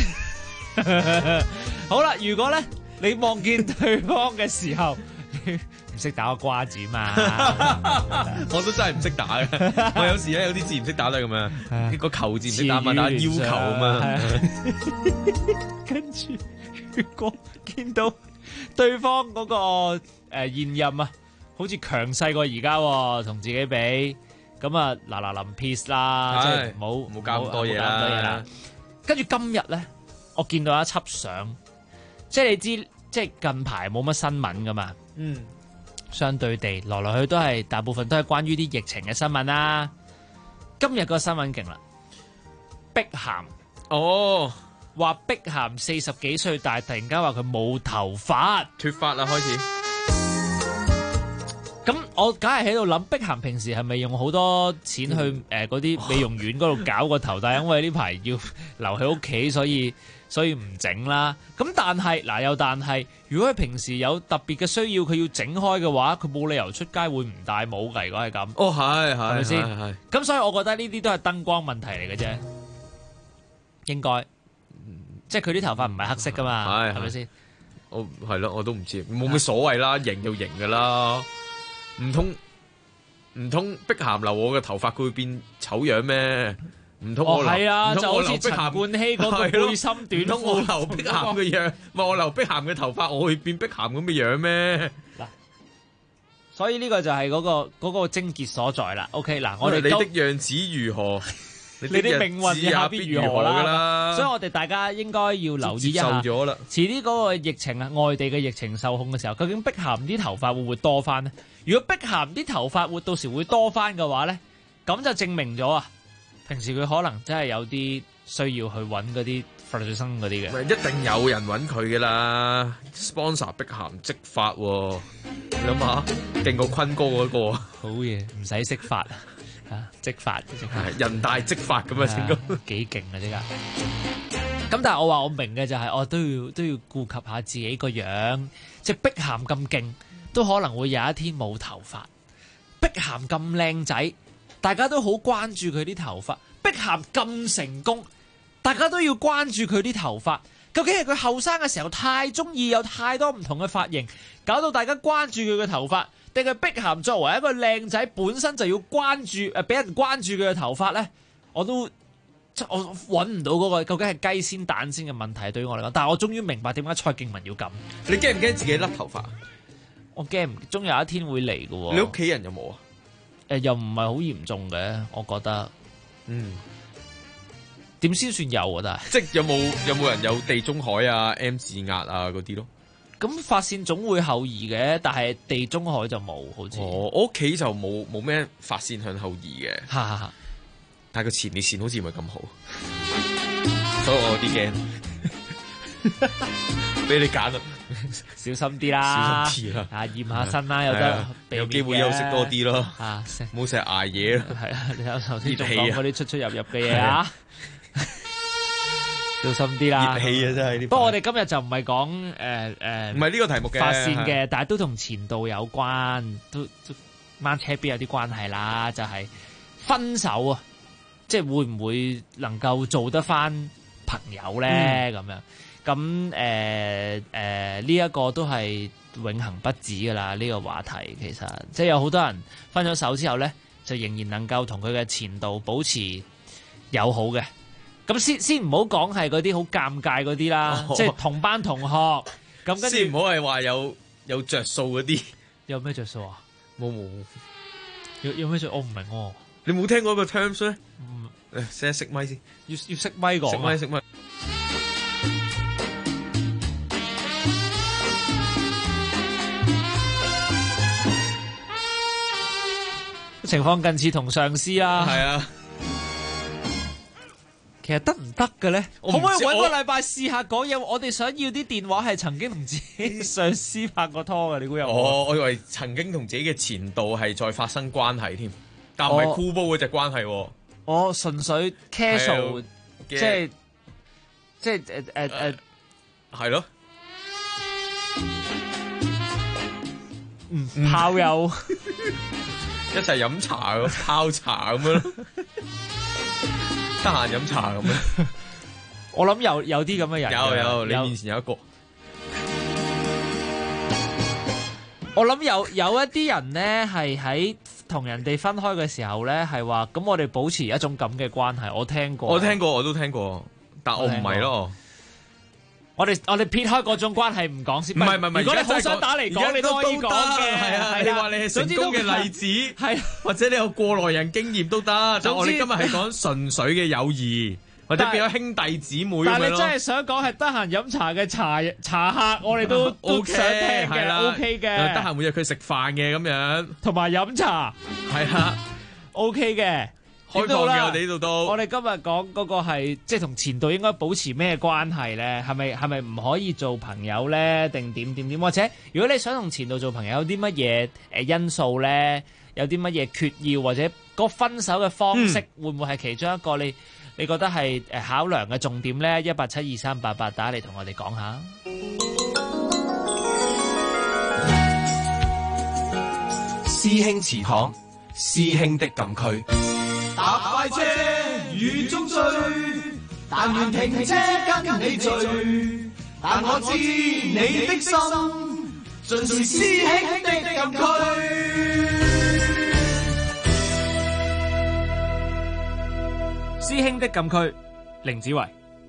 好啦，如果咧你望見對方嘅時候，唔識打個瓜子嘛？ 我都真係唔識打嘅。我有時咧有啲字唔識打都係咁樣，個球字唔識打嘛，打要求啊嘛。跟住如果見到對方嗰個現任啊，好似強勢過而家喎，同自己比，咁啊嗱臨 peace 啦，即係唔好搞咁多嘢啦。跟住今日咧，我見到一輯相，即係你知，即係近排冇乜新聞噶嘛。相對地，來來去都係大部分都係關於啲疫情嘅新聞啦。今日個新聞勁啦，碧咸話碧咸40幾歲，但係突然間話佢冇頭髮， 脫髮啦開始。 咁我梗係喺度諗，碧咸平時係咪用好多錢去嗰啲美容院嗰度搞個頭？但係因為呢排要留喺屋企，所以唔整啦。咁但係如果佢平時有特別嘅需要，佢要整開嘅話，佢冇理由出街會唔戴帽㗎。如果係咁，係咪先？咁所以我覺得呢啲都係燈光問題嚟嘅啫，應該。即係佢啲頭髮唔係黑色噶嘛，係咪先？ 我係咯，我都唔知，冇乜所謂啦，型就型噶啦。唔通碧咸留我嘅頭髮，佢會變醜樣咩？唔通我係啊，就好似陳冠希嗰個背心短褲， 我留碧咸嘅樣，唔係我留碧咸嘅頭髮，我會變碧咸咁嘅樣咩？ 嗱，所以呢個就係嗰個症結所在啦。OK， 嗱，我哋你的樣子如何？ 你啲命運也必如何啦，所以我哋大家應該要留意一下。遲啲嗰個疫情啊，外地嘅疫情受控嘅時候，究竟碧咸啲頭髮會唔會多翻呢？如果碧咸啲頭髮會到時會多翻嘅話咧，咁就證明咗啊，平時佢可能真係有啲需要去揾嗰啲法律生嗰啲嘅。 一定有人揾佢噶啦 ，sponsor 碧咸織髮喎，你諗下，勁過坤哥嗰個。 好嘢，唔使識髮。織髮人大織髮咁啊，成個幾勁啊！即刻咁，但係我話我明嘅就係，我都要顧及下自己個樣。即係碧咸咁勁，都可能會有一天冇頭髮。碧咸咁靚仔，大家都好關注佢啲頭髮。碧咸咁成功，大家都要關注佢啲頭髮。究竟係佢後生嘅時候太中意有太多唔同嘅髮型，搞到大家關注佢嘅頭髮？定係碧咸作為一個靚仔，本身就要關注俾人關注佢嘅頭髮咧？我揾唔到嗰個究竟係雞先蛋先嘅問題，對於我嚟講。但係我終於明白點解蔡敬文要咁。 你驚唔驚自己甩頭髮？ 我驚唔終有一天會嚟嘅喎。 你屋企人有冇啊？ 又唔係好嚴重嘅，我覺得。點先算有啊？但係即係有冇人有地中海啊、M 字壓啊嗰啲咯？ 咁髮線總會後移嘅，但係地中海就冇，好似。 我屋企就冇咩髮線向後移嘅。但係個前列線好似唔係咁好，所以我有啲驚。 俾你揀啦， 小心啲啦， 小心啲啦， 驗下身啦，有得有機會休息多啲咯，唔好成日捱夜咯。 係啊，你睇頭先仲講嗰啲出出入入嘅嘢啊，小心啲啦。 熱氣啊，真係。 不過我哋今日就唔係講唔係呢個題目嘅發線嘅，但係都同前度有關，都掹車邊有啲關係啦，就係分手啊，即係會唔會能夠做得翻朋友咧？咁樣。咁呢一個都係永恆不止噶啦，呢個話題其實即係有好多人分咗手之後咧，就仍然能夠同佢嘅前度保持友好嘅。咁先唔好講係嗰啲好尷尬嗰啲啦，即係同班同學咁跟住。 先唔好係話有着數嗰啲。 有咩着數啊？冇。有咩着？我唔明喎。 你冇聽過個 terms 咩？先熄咪先。 要熄咪講。熄咪。情況近似同上司啊， 係啊， 其實得唔得嘅咧？可唔可以搵個禮拜試下講嘢？我哋想要啲電話係曾經同自己上司拍過拖嘅，你估有冇？ 我以為曾經同自己嘅前度係再發生關係添，但唔係箍煲嗰隻關係。 我純粹 casual，即係係咯， 炮友。 一齊飲茶泡茶咁樣咯，得閒飲茶咁樣。 我諗有啲咁嘅人， 有你面前有一個。 我諗有一啲人咧，係喺同人哋分開嘅時候咧，係話咁我哋保持一種咁嘅關係。我聽過， 我都聽過，但我唔係咯。 我哋撇開嗰種關係唔講先。唔係，如果你好想打嚟講，你都可以講嘅。係啊， 你話你係成功嘅例子，係或者你有過來人經驗都得。就我哋今日係講純粹嘅友誼，或者變咗兄弟姊妹咁樣咯。 但係你真係想講係得閒飲茶嘅茶客，我哋都想聽嘅，OK 嘅。 得閒會約佢食飯嘅咁樣， 同埋飲茶係啊 ，OK 嘅。 開放嘅我哋呢度都， 我哋今日講嗰個係即係同前度應該保持咩關係咧？係咪唔可以做朋友咧？定點？或者如果你想同前度做朋友，有啲乜嘢因素咧？有啲乜嘢缺要，或者個分手嘅方式會唔會係其中一個你覺得係考量嘅重點咧？1872388打嚟同我哋講下。 師兄祠堂，師兄的禁區。搭快車雨中追，但願停車跟你聚。但我知你的心，盡是師兄的禁區。 師兄的禁區，凌子維。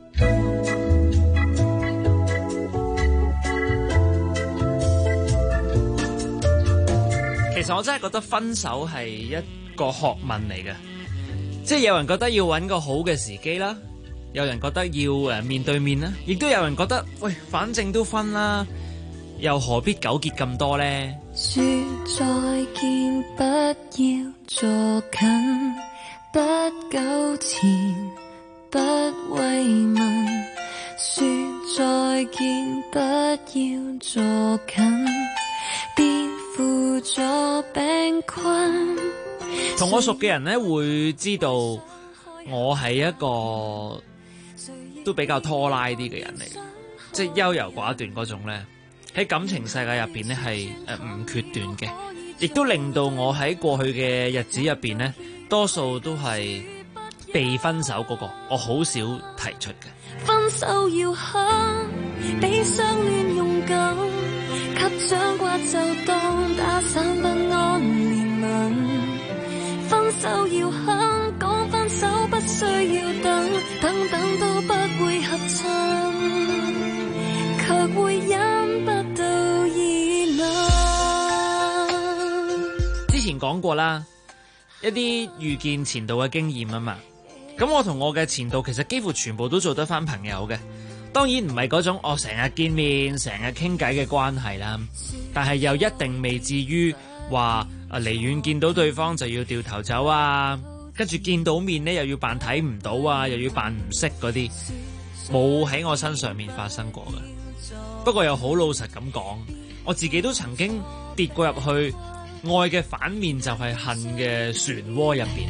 其實我真係覺得分手係一個學問嚟嘅。即係有人覺得要揾個好嘅時機啦，有人覺得要面對面啦，亦都有人覺得喂，反正都分啦，又何必糾結咁多呢？ 說再見，不要坐近，不糾纏，不慰問。說再見，不要坐近，別輔助病困。 同我熟嘅人咧會知道我係一個都比較拖拉啲嘅人嚟嘅，即係優柔寡斷嗰種咧，喺感情世界入邊咧係唔決斷嘅，亦都令到我喺過去嘅日子入邊咧，多數都係被分手嗰個，我好少提出嘅。 分手要狠，比相戀勇敢，給掌摑就當打散不安憐憫。分手要狠，講分手不需要等，等都不會合襯，卻會忍不到意冷。 之前講過啦，一啲遇見前度嘅經驗啊嘛，咁我同我嘅前度其實幾乎全部都做得翻朋友嘅，當然唔係嗰種我成日見面、成日傾偈嘅關係啦，但係又一定未至於話離遠見到對方就要掉頭走啊，跟住見到面咧又要扮睇唔到啊，又要扮唔識嗰啲， 冇喺我身上面發生過嘅。不過又好老實咁講，我自己都曾經跌過入去愛嘅反面就係恨嘅漩渦入邊，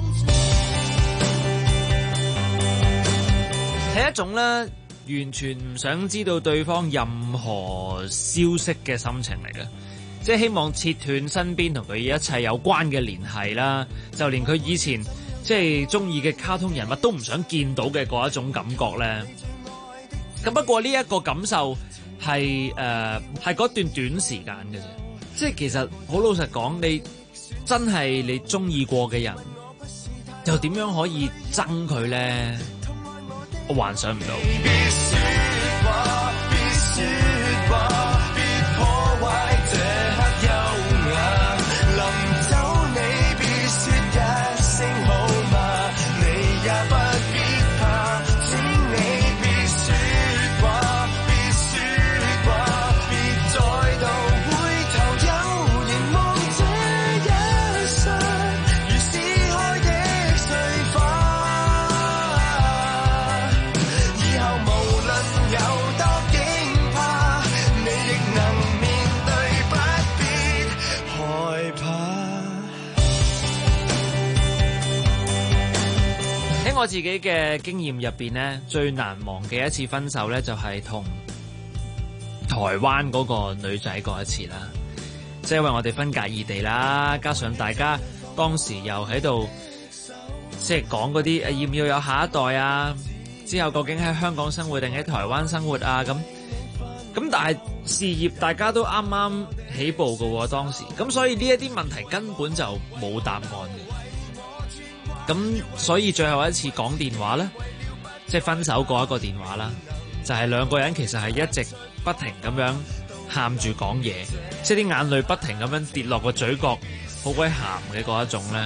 係一種咧完全唔想知道對方任何消息嘅心情嚟嘅，即係希望切斷身邊同佢一切有關嘅聯繫啦，就連佢以前即係中意嘅卡通人物都唔想見到嘅嗰一種感覺咧。咁不過呢一個感受係嗰段短時間嘅啫，即係其實好老實講，你真係你中意過嘅人，又點樣可以憎佢咧？我幻想唔到。我自己嘅經驗入邊咧，最難忘嘅一次分手咧，就係同台灣嗰個女仔嗰一次啦。即係因為我哋分隔異地啦，加上大家當時又喺度即係講嗰啲要唔要有下一代啊，之後究竟喺香港生活定喺台灣生活啊，咁但係事業大家都啱啱起步㗎喎，當時咁，所以呢一啲問題根本就冇答案嘅。咁所以最後一次講電話咧，即係分手過一個電話啦，就係兩個人其實係一直不停咁樣喊住講嘢，即係啲眼淚不停咁樣跌落個嘴角，好鬼鹹嘅嗰一種咧。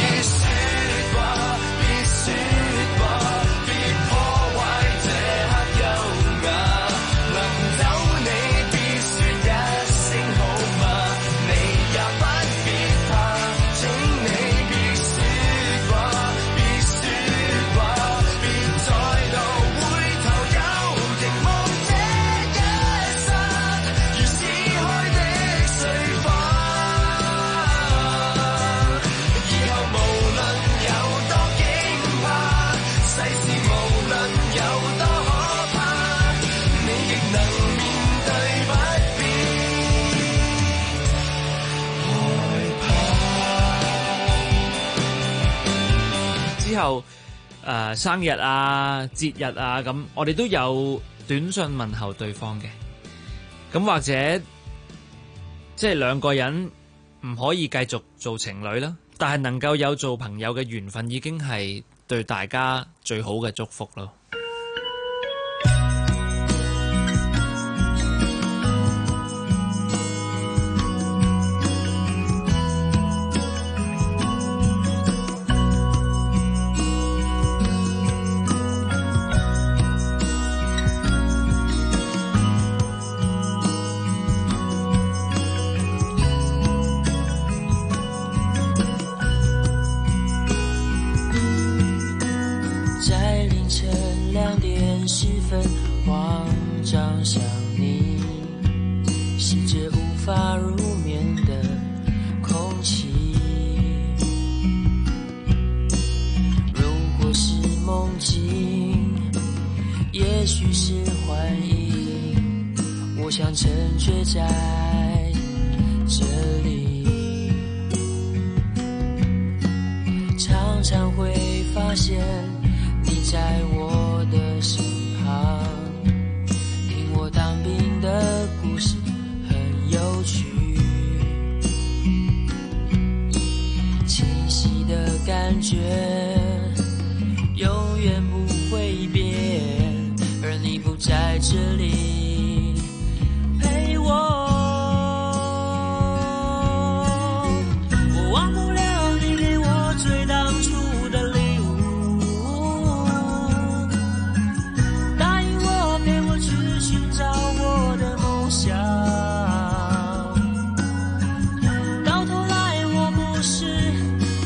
之後生日啊、節日啊咁，我哋都有短信問候對方嘅。咁或者即係兩個人唔可以繼續做情侶啦，但係能夠有做朋友嘅緣分，已經係對大家最好嘅祝福咯。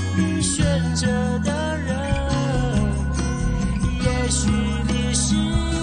选择的人，也许你是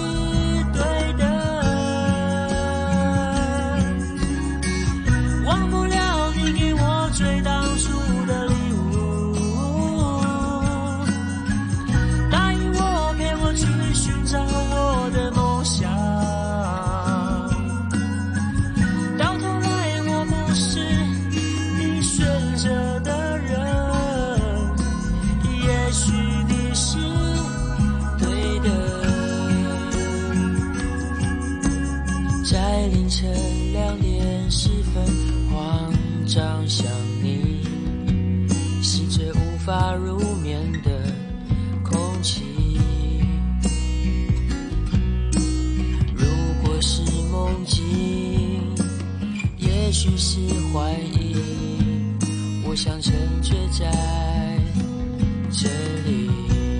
長想你，是最無法入眠的空氣。如果是夢境，也許是幻影，我想沉醉在這裡。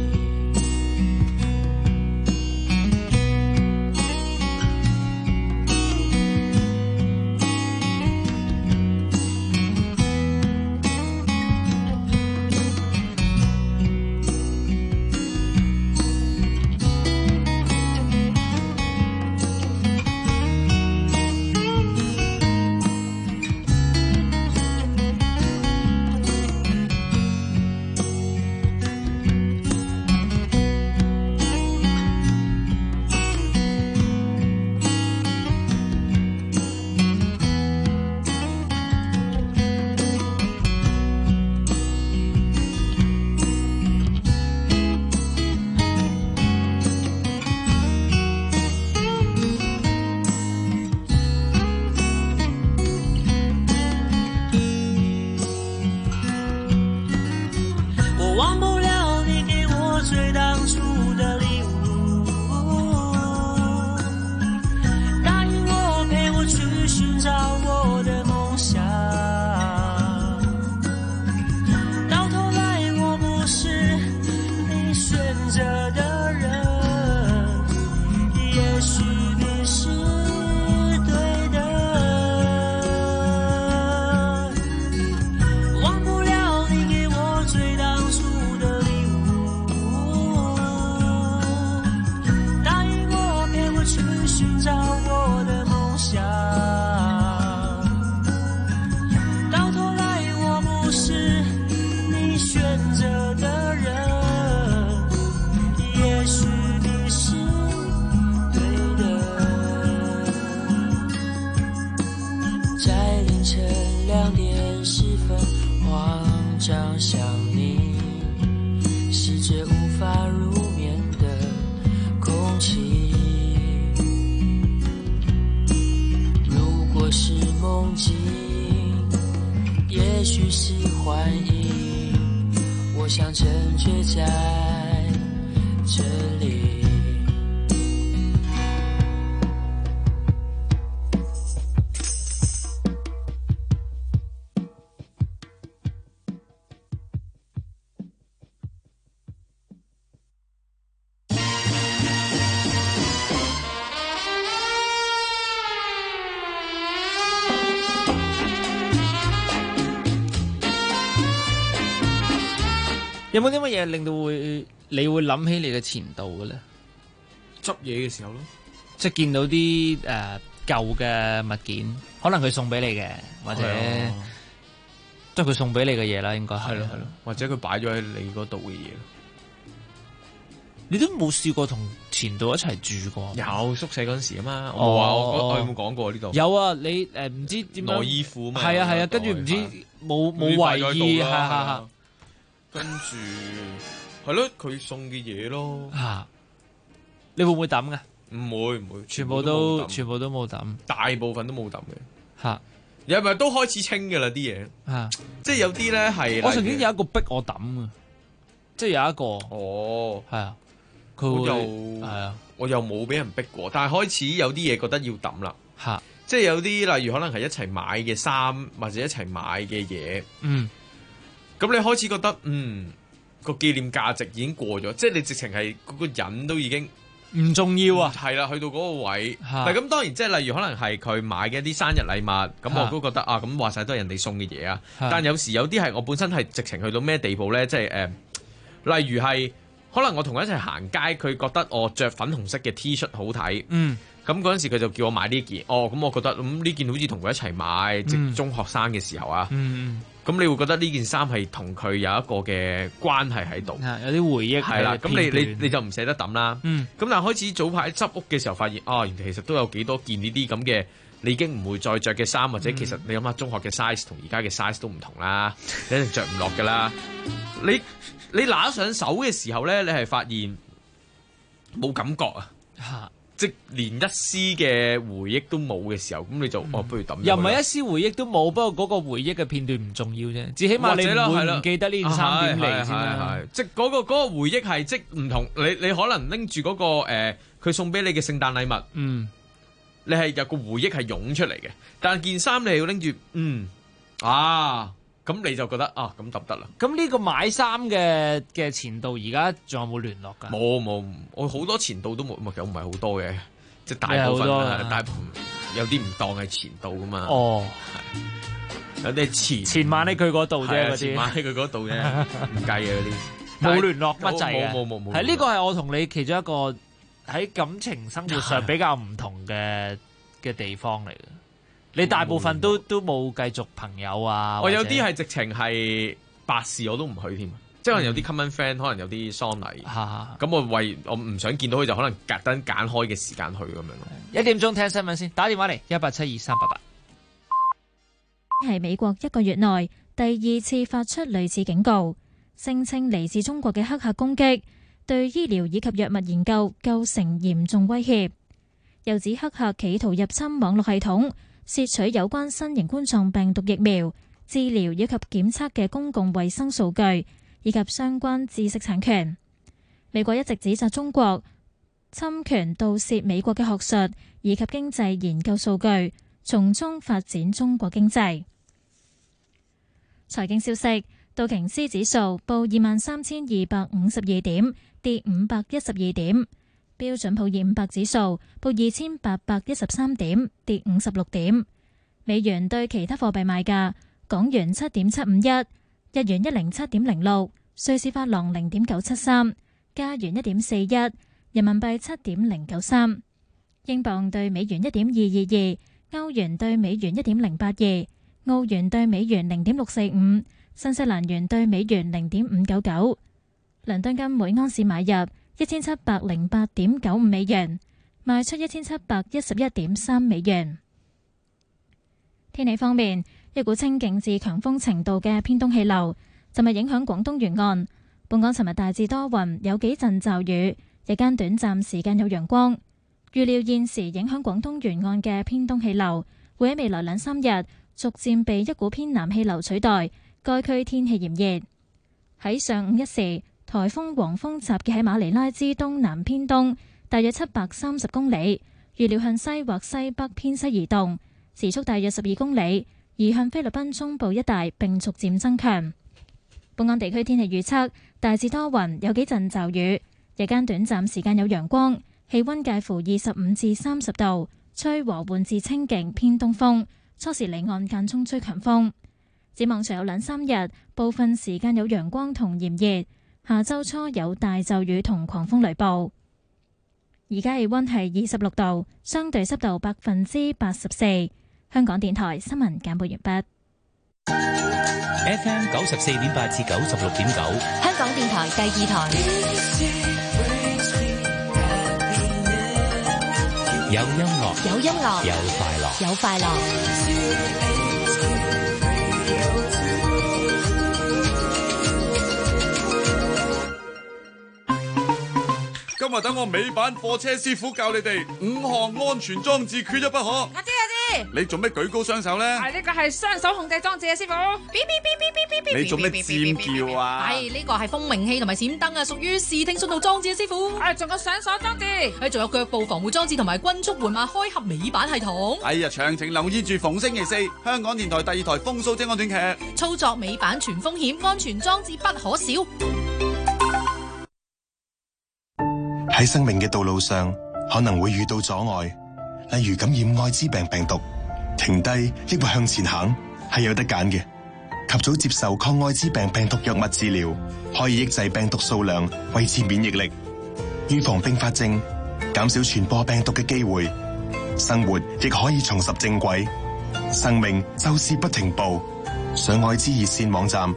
有冇啲乜嘢令到你會諗起你嘅前度嘅咧？ 執嘢嘅時候咯， 即係見到啲舊嘅物件，可能佢送俾你嘅，或者都係佢送俾你嘅嘢啦，應該係咯， 或者佢擺咗喺你嗰度嘅嘢。 你都冇試過同前度一齊住過？ 有宿舍嗰陣時啊嘛，我有冇講過呢度？ 有啊，你唔知點樣內衣褲嘛？ 係啊，跟住唔知冇為意係。 跟住係咯，佢送嘅嘢咯。 你會唔會抌㗎？ 唔會， 全部都冇抌， 大部分都冇抌嘅。 嚇， 有咪都開始清㗎啦啲嘢。 嚇， 即係有啲咧係。 我曾經有一個逼我抌嘅，即係有一個。 哦， 係啊， 我又冇俾人逼過，但係開始有啲嘢覺得要抌啦。 嚇， 即係有啲例如可能係一齊買嘅衫，或者一齊買嘅嘢。咁你開始覺得個紀念價值已經過咗，即係你直情係嗰個人都已經唔重要啊。 係啦，去到嗰個位。但咁當然即係例如可能係佢買嘅一啲生日禮物，咁我都覺得咁話晒都係人哋送嘅嘢啊。但有時有啲係我本身係直情去到咩地步咧？即係例如係可能我同佢一齊行街，佢覺得我着粉紅色嘅 T 恤好睇。咁嗰陣時佢就叫我買呢件。咁我覺得呢件好似同佢一齊買，即中學生嘅時候啊。咁你會覺得呢件衫係同佢有一個嘅關係喺度， 有啲回憶係啦。 咁你就唔捨得抌啦。咁但係開始早排執屋嘅時候，發現原來其實都有幾多件呢啲咁嘅，你已經唔會再着嘅衫，或者其實你諗下中學嘅 size 同而家嘅 size 都唔同啦，你一定着唔落噶啦。你拿上手嘅時候咧，你係發現冇感覺啊。 即連一絲嘅回憶都冇嘅時候，咁你就不如抌咗佢。 又唔係一絲回憶都冇，不過嗰個回憶嘅片段唔重要啫，至起碼你唔會唔記得呢件衫點嚟先啦。 即嗰個回憶係即唔同，你可能拎住嗰個佢送俾你嘅聖誕禮物，你係有個回憶係湧出嚟嘅，但係件衫你要拎住，咁你就覺得咁揼得啦。 咁呢個買衫嘅前度而家仲有冇聯絡㗎？ 冇，我好多前度都冇，又唔係好多嘅，即大部分有啲唔當係前度㗎嘛。有啲前晚喺佢嗰度啫，嗰啲前晚喺佢嗰度啫，唔計嘅嗰啲。 冇聯絡乜滯嘅， 冇。 係呢個係我同你其中一個喺感情生活上比較唔同嘅地方嚟嘅。你大部分都冇繼續朋友啊？ 我有啲係直情係白事我都唔去添，即係可能有啲 common friend，可能有啲喪禮，咁我唔想見到佢，就可能特登揀開嘅時間去咁樣咯。 1點鐘聽新聞先，打電話嚟18723888。 係美國一個月內第2次發出類似警告，聲稱嚟自中國嘅黑客攻擊對醫療以及藥物研究構成嚴重威脅，又指黑客企圖入侵網絡系統，竊取有關新型冠狀病毒疫苗、治療以及檢測嘅公共衛生數據，以及相關知識產權。美國一直指責中國侵權盜竊美國嘅學術以及經濟研究數據，從中發展中國經濟。財經消息，道瓊斯指數報23,252點，跌512點。標準普爾500指數報2813點，跌56點。美元對其他貨幣賣價：港元7.751，日元107.06，瑞士法郎0.973，加元1.41，人民幣7.093，英鎊對美元1.222，歐元對美元1.082，澳元對美元0.645，新西蘭元對美元0.599。倫敦金每安士買入1708.95美元，賣出1711.3美元。天氣方面，一股清勁至強風程度嘅偏東氣流，尋日影響廣東沿岸。本港尋日大致多雲，有幾陣驟雨，日間短暫時間有陽光。預料現時影響廣東沿岸嘅偏東氣流，會喺未來2-3日逐漸被一股偏南氣流取代，該區天氣炎熱。喺上午1時，颱風黃蜂集結喺馬尼拉之東南偏東，大約730公里，預料向西或西北偏西移動，時速大約12公里，移向菲律賓中部一帶並逐漸增強。本港地區天氣預測，大致多雲，有幾陣驟雨，日間短暫時間有陽光，氣溫介乎25至30度，吹和緩至清勁偏東風，初時離岸間中吹強風。展望隨有2-3日，部分時間有陽光同炎熱，下周初有大驟雨同狂風雷暴。而家氣溫係26度，相對濕度84%。香港電台新聞簡報完畢。 FM 94.8至96.9， 香港電台第2台。 有音樂， 有音樂， 有快樂， 有快樂。 今日等我尾板貨車師傅教你哋5項安全裝置缺一不可。 我知。 你做咩舉高雙手咧？ 呢個係雙手控制裝置啊，師傅。 你做咩尖叫啊？ 呢個係蜂鳴器同埋閃燈啊，屬於視聽信號裝置啊，師傅。仲有上鎖裝置，仲有腳部防護裝置同埋均速緩慢開合尾板系統。 詳情留意住逢星期4香港電台第2台風騷精安短劇。 操作尾板全風險，安全裝置不可少。 喺生命嘅道路上，可能會遇到阻礙。例如感染艾滋病病毒，停低抑或向前行係有得揀嘅。及早接受抗艾滋病病毒藥物治療，可以抑制病毒數量，維持免疫力，預防併發症，減少傳播病毒嘅機會。生活亦可以重拾正軌。生命就是不停步。上艾滋熱線網站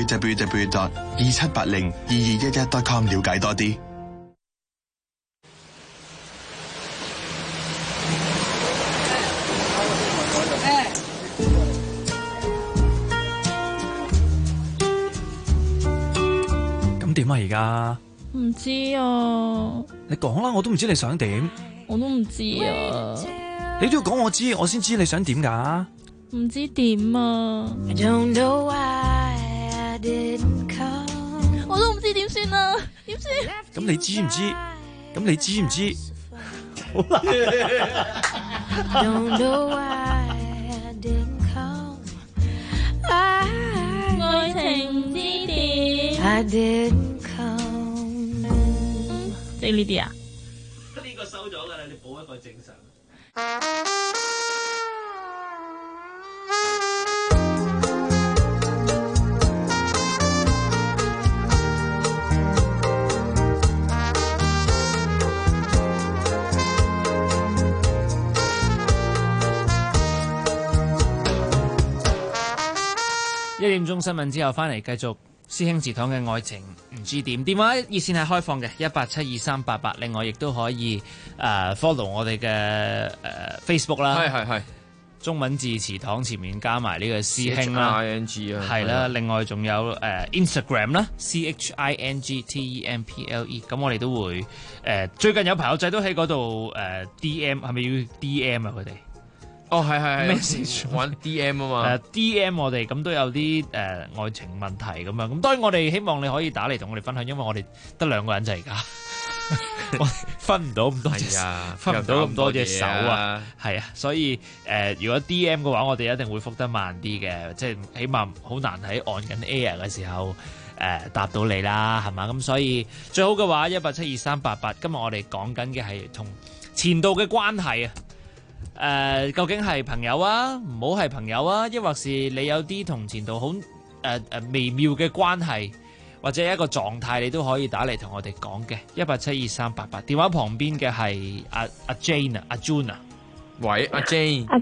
www.27802211.com 了解多啲。 點啊而家？ 唔知啊。 你講啦，我都唔知你想點。 我都唔知啊。 你都要講我知，我先知你想點㗎。 唔知點啊。我都唔知點算啊，點算？ 咁你知唔知？咁你知唔知？好難。 愛情之點。即係呢啲啊？ 呢個收咗㗎啦，你補一個正常。1點鐘新聞之後翻嚟繼續師兄祠堂嘅愛情唔知點，電話熱線係開放嘅1872388，另外亦都可以follow 我哋嘅Facebook 啦， 係中文字祠堂前面加埋呢個師兄啦 CHING 啊， 係啦，另外仲有Instagram 啦 CHINGTEMPLE， 咁我哋都會最近有朋友仔都喺嗰度DM， 係咪要 DM 啊佢哋？ 哦，係 message 玩 DM 啊嘛 ，DM 我哋咁都有啲愛情問題咁樣，咁當然我哋希望你可以打嚟同我哋分享，因為我哋得2個人就而家，我分唔到咁多隻手，分唔到咁多隻手啊，係啊，所以如果 DM 嘅話，我哋一定會覆得慢啲嘅，即係起碼好難喺按緊 air 嘅時候答到你啦，係嘛？咁所以最好嘅話1872388，今日我哋講緊嘅係同前度嘅關係啊。究竟係朋友啊，唔好係朋友啊，抑或是你有啲同前度好微妙嘅關係，或者一個狀態，你都可以打嚟同我哋講嘅1872388。電話旁邊嘅係阿 Jane 啊，阿 June 啊， 喂，阿 Jane， 阿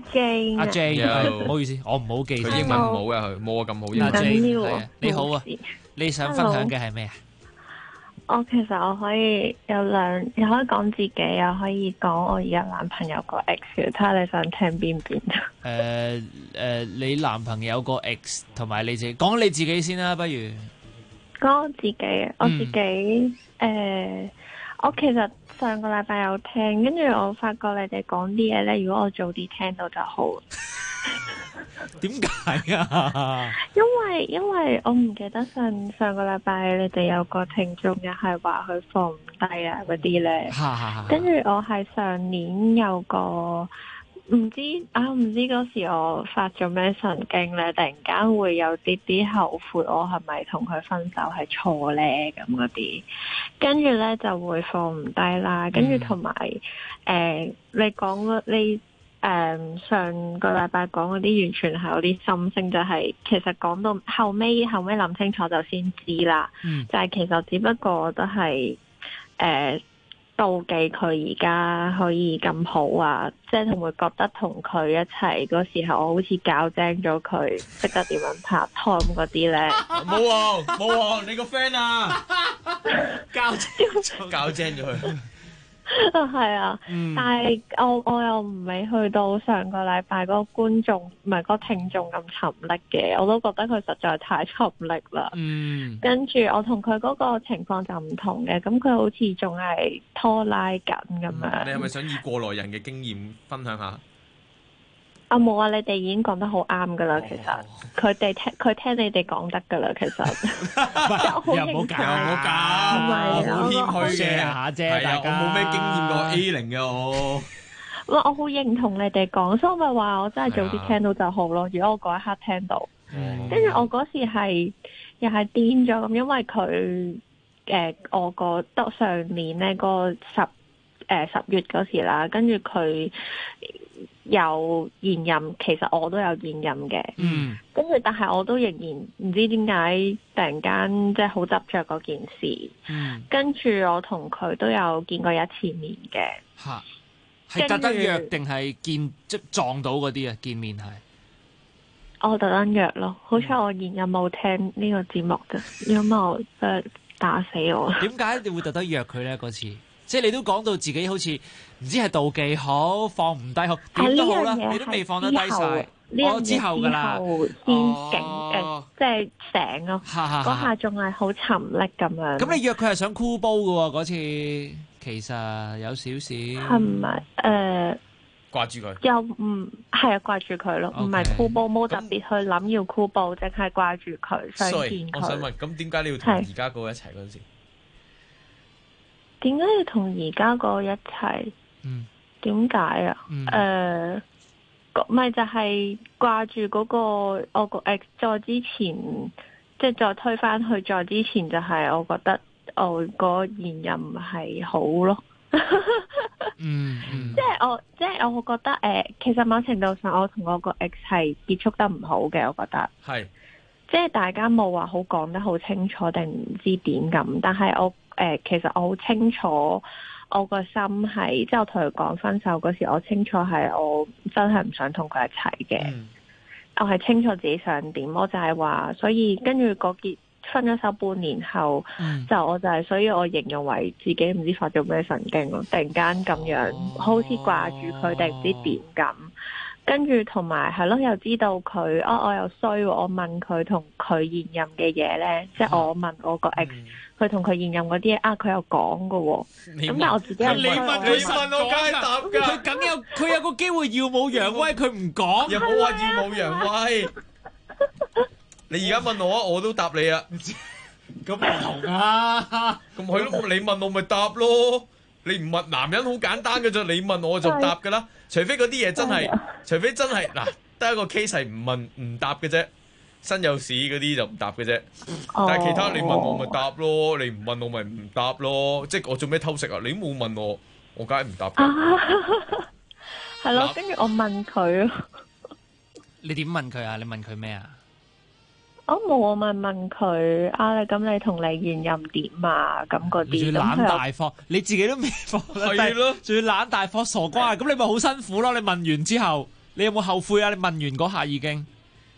Jane， 唔好意思，我唔好記， 佢英文唔好嘅，佢冇我咁好英文。 阿 Jane，你好啊，你想分享嘅係咩啊？ 其實我可以又可以講自己，又可以講我而家男朋友個 ex 嘅，睇下你想聽邊邊？ 你男朋友個 ex 同埋你自己，講你自己先啦，不如講我自己。我自己我其實上個禮拜有聽，跟住我發覺你哋講啲嘢咧，如果我早啲聽到就好。 點解啊？ 因為我唔記得上個禮拜你哋有個聽眾又係話佢放唔低啊嗰啲咧，跟住我係上年有個唔知嗰時我發咗咩神經咧，突然間會有啲後悔，我係咪同佢分手係錯咧咁嗰啲，跟住咧就會放唔低啦，跟住同埋你講你。上個禮拜講嗰啲完全係有啲心聲，就係其實講到後尾諗清楚就先知啦。就係其實只不過都係妒忌佢而家可以咁好啊，即係同會覺得同佢一齊嗰時候，我好似教精咗佢識得點樣拍拖咁嗰啲咧。 冇喎，你個 friend 啊，教精咗佢。 係啊，但係我又唔係去到上個禮拜嗰個觀眾唔係嗰個聽眾咁沉溺嘅，我都覺得佢實在太沉溺啦。跟住我同佢嗰個情況就唔同嘅，咁佢好似仲係拖拉緊咁樣。 你係咪想以過來人嘅經驗分享下？ 冇啊！你哋已經講得好啱噶啦，其實佢聽你哋講得噶啦，其實又唔好搞，好謙虛嘅下啫，大家我冇咩經驗過 A0嘅我。 我好認同你哋講，所以我咪話我真係早啲聽到就好咯。如果我嗰一刻聽到，跟住我嗰時又係癲咗咁，因為佢我得上年咧個10月嗰時啦，跟住佢有現任，其實我都有現任嘅。跟住但係我都仍然唔知點解突然間即係好執着嗰件事。跟住我同佢都有見過一次面嘅。 嚇，係特登約定係見即撞到嗰啲啊？見面係我特登約咯。好彩我現任冇聽呢個節目啫，如果我真係打死我。點解你會特登約佢咧？嗰次？即係你都講到自己好似唔知係妒忌好，放唔低好，點都好啦，你都未放得低晒。我之後㗎啦， 先勁即係醒咯。嗰下仲係好沉溺咁樣。 咁你約佢係想箍煲㗎喎嗰次， 其實有少少係咪掛住佢？ 又唔係啊，掛住佢咯，唔係箍煲，冇特別去諗要箍煲，淨係掛住佢，想見佢。 我想問，咁點解你要同而家嗰個一齊嗰陣時？ 點解要同而家嗰個一齊？點解啊？咪就係掛住嗰個我個 ex， 再之前即係再推返去，再之前就係我覺得我個現任係好咯。即係我覺得其實某程度上我同我個 ex 係結束得唔好嘅，我覺得係即係大家冇話好講得好清楚定唔知點咁，但係我其實我好清楚。我個心係，即係我同佢講分手嗰時，我清楚係我真係唔想同佢一齊嘅。我係清楚自己想點，我就係話，所以跟住嗰結分咗手半年後，我就係，所以我形容為自己唔知發咗咩神經咯，突然間咁樣，好似掛住佢定唔知點咁。跟住同埋係咯，又知道佢我又衰喎，我問佢同佢現任嘅嘢咧，即係我問我個 ex。佢同佢現任嗰啲嘢佢又講㗎喎。咁但係我自己係你問我梗係答㗎。佢梗有佢有個機會耀武揚威，佢唔講。 又冇話耀武揚威。你而家問我，我都答你啊。 咁唔同啊。 咁係咯，你問我咪答咯。你唔問，男人好簡單嘅啫，你問我就答㗎啦。除非嗰啲嘢真係，除非真係嗱，得一個 case 係唔問唔答嘅啫。身有屎嗰啲就唔答嘅啫，但係其他你問我咪答咯，你唔問我咪唔答咯，即係我做咩偷食啊？你冇問我，我梗係唔答。 係咯，跟住我問佢。 你點問佢啊？你問佢咩啊？ 我冇啊，問佢啊，咁你同你現任點啊？咁嗰啲。 仲要懶大貨，你自己都未放。係咯，仲要懶大貨傻瓜，咁你咪好辛苦咯？你問完之後，你有冇後悔啊？你問完嗰下已經。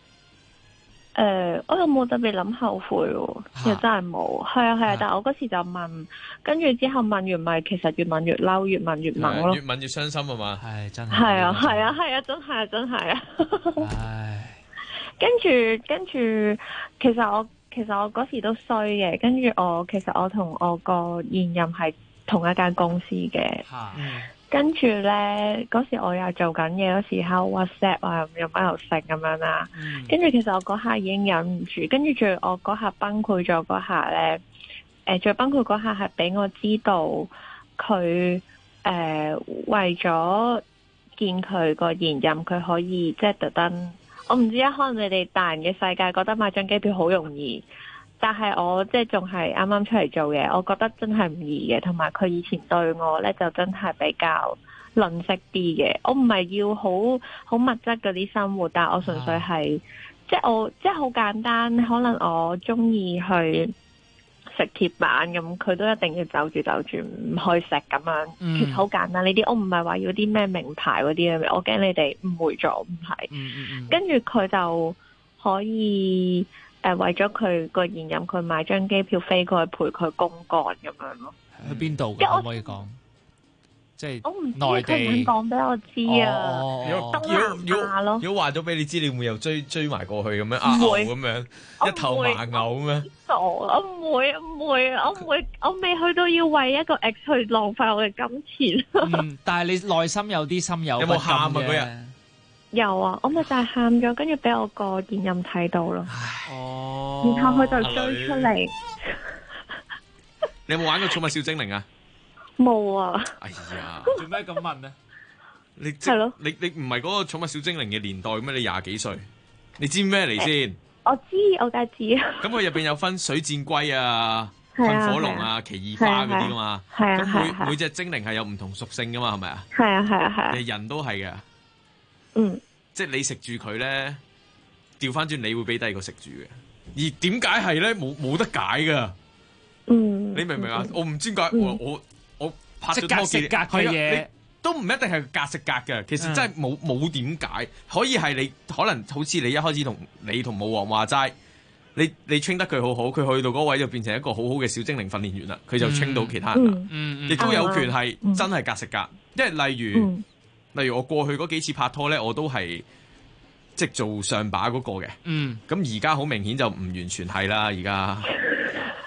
我又冇特別諗後悔喎，又真係冇。係啊，但係我嗰時就問，跟住之後問完咪其實越問越嬲，越問越猛咯。 越問越傷心係嘛？係真係。 係啊，真係啊。唉。跟住，其實我嗰時都衰嘅。跟住其實我同我個現任係同一間公司嘅。跟住咧，嗰時我又做緊嘢嗰時候 WhatsApp 啊，又喺度食咁樣啦。跟住其實我嗰下已經忍唔住，跟住最我嗰下崩潰咗嗰下咧，最崩潰嗰下係俾我知道佢為咗見佢個現任，佢可以即係特登。我唔知啊，可能你哋大人嘅世界覺得買張機票好容易。但係我即係仲係啱啱出嚟做嘢，我覺得真係唔易嘅。同埋佢以前對我呢，就真係比較吝嗇啲嘅。我唔係要好物質嗰啲生活，但係我純粹係即係好簡單。可能我中意去食鐵板咁，佢都一定要走住唔去食咁樣。其實好簡單呢啲，我唔係話要啲咩名牌嗰啲，我驚你哋誤會咗，唔係。跟住佢就可以。為咗佢個現任，佢買張機票飛過去陪佢公幹咁樣咯。 去邊度㗎？可唔可以講？即係我唔知， 內地。 佢唔講俾我知啊。 如果話咗俾你知，你會唔會又追埋過去咁樣牛咁樣一頭麻牛咁樣？ 傻！我唔會，我未去到要為一個 ex 去浪費我嘅金錢。 但係你內心有啲心有冇喊啊嗰日？ 有啊，我咪就係喊咗，跟住俾我個現任睇到咯。然後佢就追出嚟。 你有冇玩過寵物小精靈啊？ 冇啊。 哎呀， 做咩咁問咧？ 係咯，你唔係嗰個寵物小精靈嘅年代咩？你20幾歲，你知咩嚟先？ 我知，我梗係知啊。 咁佢入邊有分水箭龜啊、噴火龍啊、奇異花嗰啲噶嘛？ 係啊。 咁每隻精靈係有唔同屬性噶嘛？係咪啊？ 係啊。 人都係嘅。即係你食住佢咧，調翻轉你會俾第二個食住嘅。而點解係咧？冇得解噶。你明唔明啊？我唔知點解我拍咗拖幾年嘅嘢， 都唔一定係格食格嘅。其實真係冇點解，可以係你可能好似你一開始同武王話齋，你 train 得佢好好，佢去到嗰位就變成一個好好嘅小精靈訓練員啦。佢就 train 到其他人啦。亦都有權係真係格食格，因為例如我過去嗰幾次拍拖咧，我都係即係做上把嗰個嘅。咁而家好明顯就唔完全係啦。而家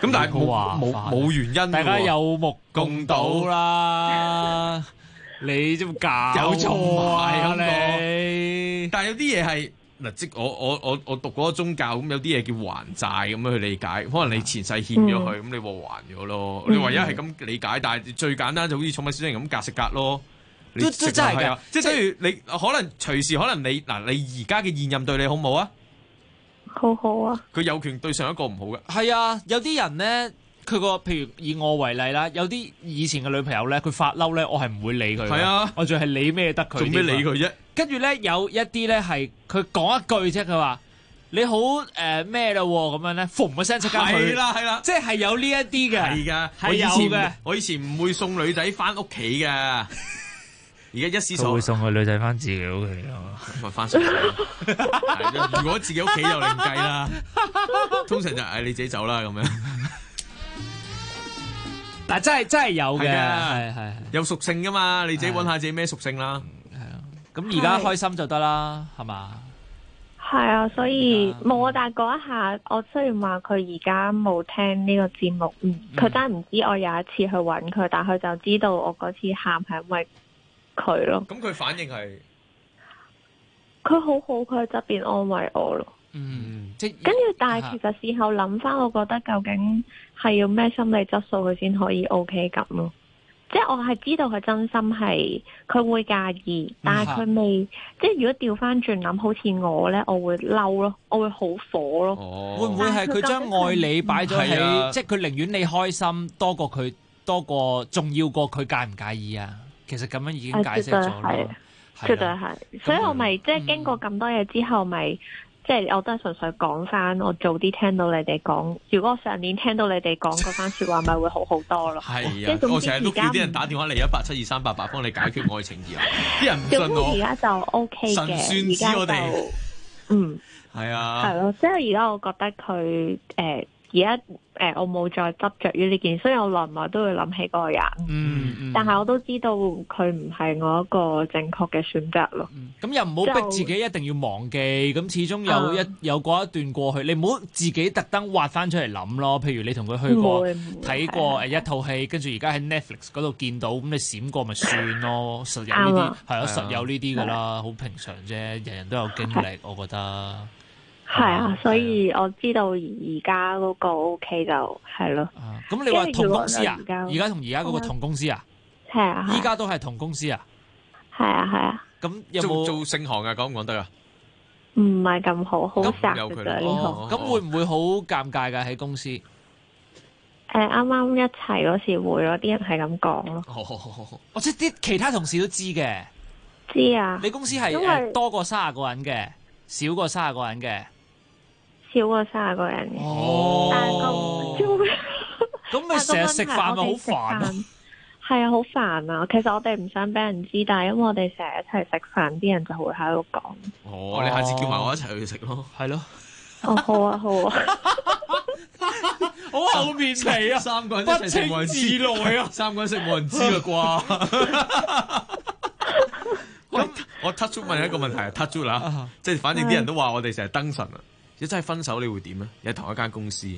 咁但係冇原因， 大家有目共睹啦。你都搞錯啊你！ 但係有啲嘢係嗱，即我讀過宗教，咁有啲嘢叫還債咁樣去理解。可能你前世欠咗佢，咁你還咗咯。你唯一係咁理解，但係最簡單就好似寵物小精靈咁隔食隔咯。 都真係㗎， 即係例如你可能隨時可能你而家嘅現任對你好唔好啊？ 好好啊！ 佢有權對上一個唔好嘅。 係啊，有啲人咧。佢譬如以我為例啦，有啲以前嘅女朋友咧，佢發嬲咧，我係唔會理佢。係啊， 我仲係理咩得佢？ 做咩理佢啫？ 跟住咧有一啲咧係佢講一句啫，佢話你好咩啦咁樣咧，嘣一聲即刻去。 係啦， 即係有呢一啲嘅。 係㗎， 係有嘅。 我以前唔會送女仔翻屋企㗎，而家一時佢會送個女仔翻自己屋企啊， 咪翻上。如果自己屋企又另計啦，通常就嗌你自己走啦咁樣。 但真係有嘅，係有屬性噶嘛，你自己揾下自己咩屬性啦。 係啊，咁而家開心就得啦，係嘛？ 係啊，所以冇啊。但係嗰一下，我雖然話佢而家冇聽呢個節目，佢真係唔知我有一次去揾佢，但係佢就知道我嗰次喊係因為佢咯。 咁佢反應係？ 佢好好，佢喺側邊安慰我咯。跟住，但係其實事後諗翻，我覺得究竟係要咩心理質素佢先可以 OK 咁咯？即係我係知道佢真心係佢會介意，但係佢未即係如果調翻轉諗，好似我咧，我會嬲咯，我會好火咯。 會唔會係佢將愛你擺咗喺，即係佢寧願你開心多過重要過佢介唔介意啊？其實咁樣已經解釋咗啦， 絕對係。所以我咪即係經過咁多嘢之後，咪。即係我都係純粹講翻，我早啲聽到你哋講。如果我上年聽到你哋講嗰番説話，咪會好好多咯。 係啊，我成日都叫啲人打電話嚟1872388幫你解決愛情疑難，啲人唔信我。 而家就 OK 嘅， 神算知我哋。係啊。係咯，即係而家我覺得佢而家我冇再執着於呢件事，所以我耐唔耐都會諗起嗰個人。但係我都知道佢唔係我一個正確嘅選擇咯。 咁又唔好逼自己一定要忘記，咁始終有嗰一段過去，你唔好自己特登挖翻出嚟諗咯。譬如你同佢去過睇過一套戲，跟住而家喺 Netflix 嗰度見到，咁你閃過咪算咯。實有呢啲係啊，實有呢啲㗎啦，好平常啫，人人都有經歷，我覺得。 係啊，所以我知道而家嗰個 OK 就係咯。 咁你話同公司啊？而家同而家嗰個同公司啊？ 係啊。 依家都係同公司啊？ 係啊。 咁有冇做聖行啊？講唔講得啊？ 唔係咁好，好雜嘅呢行。 咁會唔會好尷尬㗎喺公司？ 啱啱一齊嗰時會咯，啲人係咁講咯。 即係啲其他同事都知嘅。 知啊。 你公司係多過30個人嘅，少過30個人嘅。 少過30個人嘅，但係咁咪成日食飯咪好煩啊！ 係啊，好煩啊！其實我哋唔想俾人知，但係因為我哋成日一齊食飯，啲人就會喺度講。 你下次叫埋我一齊去食咯， 係咯。 好啊，好啊。 好厚面皮啊！3個人一齊食冇人知內啊 ！3個人食冇人知啦啩？喂，我 touch 問一個問題啊 ，touch 啦，即係反正啲人都話我哋成日燈神啊。如果真係分手，你會點咧？喺同一間公司，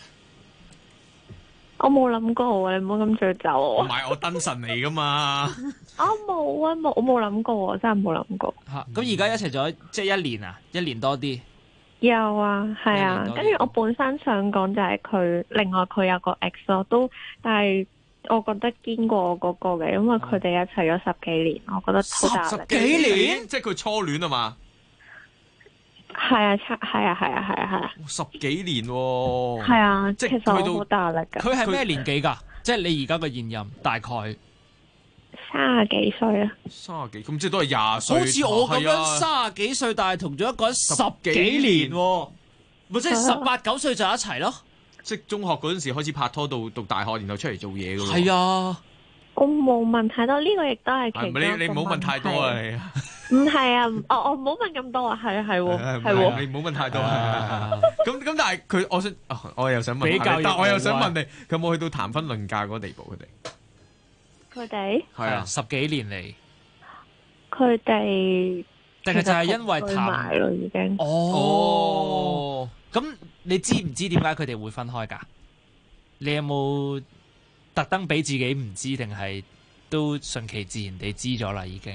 我冇諗過啊！你唔好咁追走我。 唔係我燈神嚟噶嘛？ 我冇啊，我冇諗過，真係冇諗過。 咁而家一齊咗即係1年啊，1年多啲。 有啊，係啊。跟住我本身想講就係佢，另外佢有個 ex 咯，但係我覺得堅過我嗰個嘅，因為佢哋一齊咗10幾年，我覺得好大壓力。 10幾年，即係佢初戀啊嘛？ 係啊，10 幾年喎。 係啊， 即係其實我好大壓力噶。 佢係咩年紀㗎？即係你而家嘅現任大概 30幾歲啊 ？30幾咁即係都係20歲。 好似我咁樣30幾歲，但係同咗一個人10幾年喎，咪即係18、19歲就一齊咯。 即係中學嗰陣時開始拍拖，到讀大學，然後出嚟做嘢㗎喎。 係啊。 我冇問太多，呢個亦都係其中一個問題。 你唔好問太多啊！你唔係啊，我唔好問咁多啊，係喎， 你唔好問太多。咁但係佢，我又想問，但我又想問你，佢有冇去到談婚論嫁嗰個地步？ 佢哋係啊，10幾年嚟， 佢哋定係就係因為談埋咯，已經。 哦，咁你知唔知點解佢哋會分開㗎？ 你有冇特登俾自己唔知，定係都順其自然地知咗啦？已經。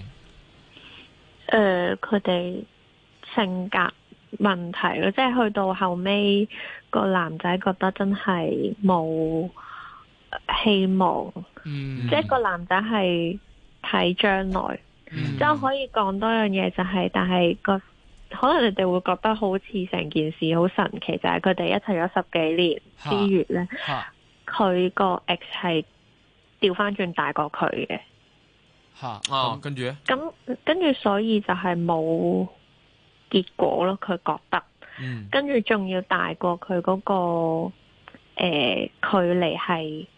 佢哋性格問題咯，即係去到後尾個男仔覺得真係冇希望，即係個男仔係睇將來，即係可以講多樣嘢就係，但係可能你哋會覺得好似成件事好神奇，就係佢哋一齊咗10幾年之餘呢，佢個 ex 係調翻轉大過佢嘅。 跟住咧？ 跟住所以就係冇結果咯，佢覺得，跟住仲要大過佢嗰個距離係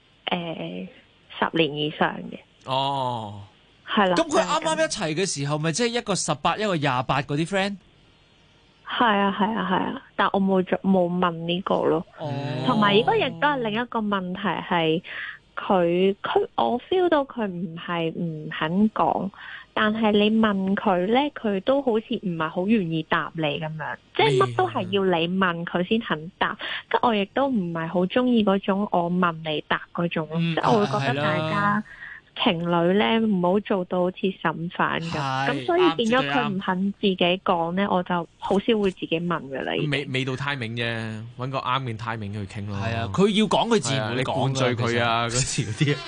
10年以上嘅。 哦， 係啦。 咁佢啱啱一齊嘅時候，咪即係一個18，一個28嗰啲 friend？係啊，但我冇問呢個咯。同埋呢個亦都係另一個問題係。我 feel 到佢唔係唔肯講，但係你問佢呢，佢都好似唔係好願意答你咁樣，即係乜都係要你問佢先肯答。咁我亦都唔係好中意嗰種我問你答嗰種，即係我會覺得大家情侶呢唔好做到好似審犯咁。咁所以變咗佢唔肯自己講呢，我就好少會自己問㗎啦。 未到 timing 啫，揾個啱嘅 timing 去傾咯。 係啊，佢要講佢自然會講。你灌醉佢啊，嗰時嗰啲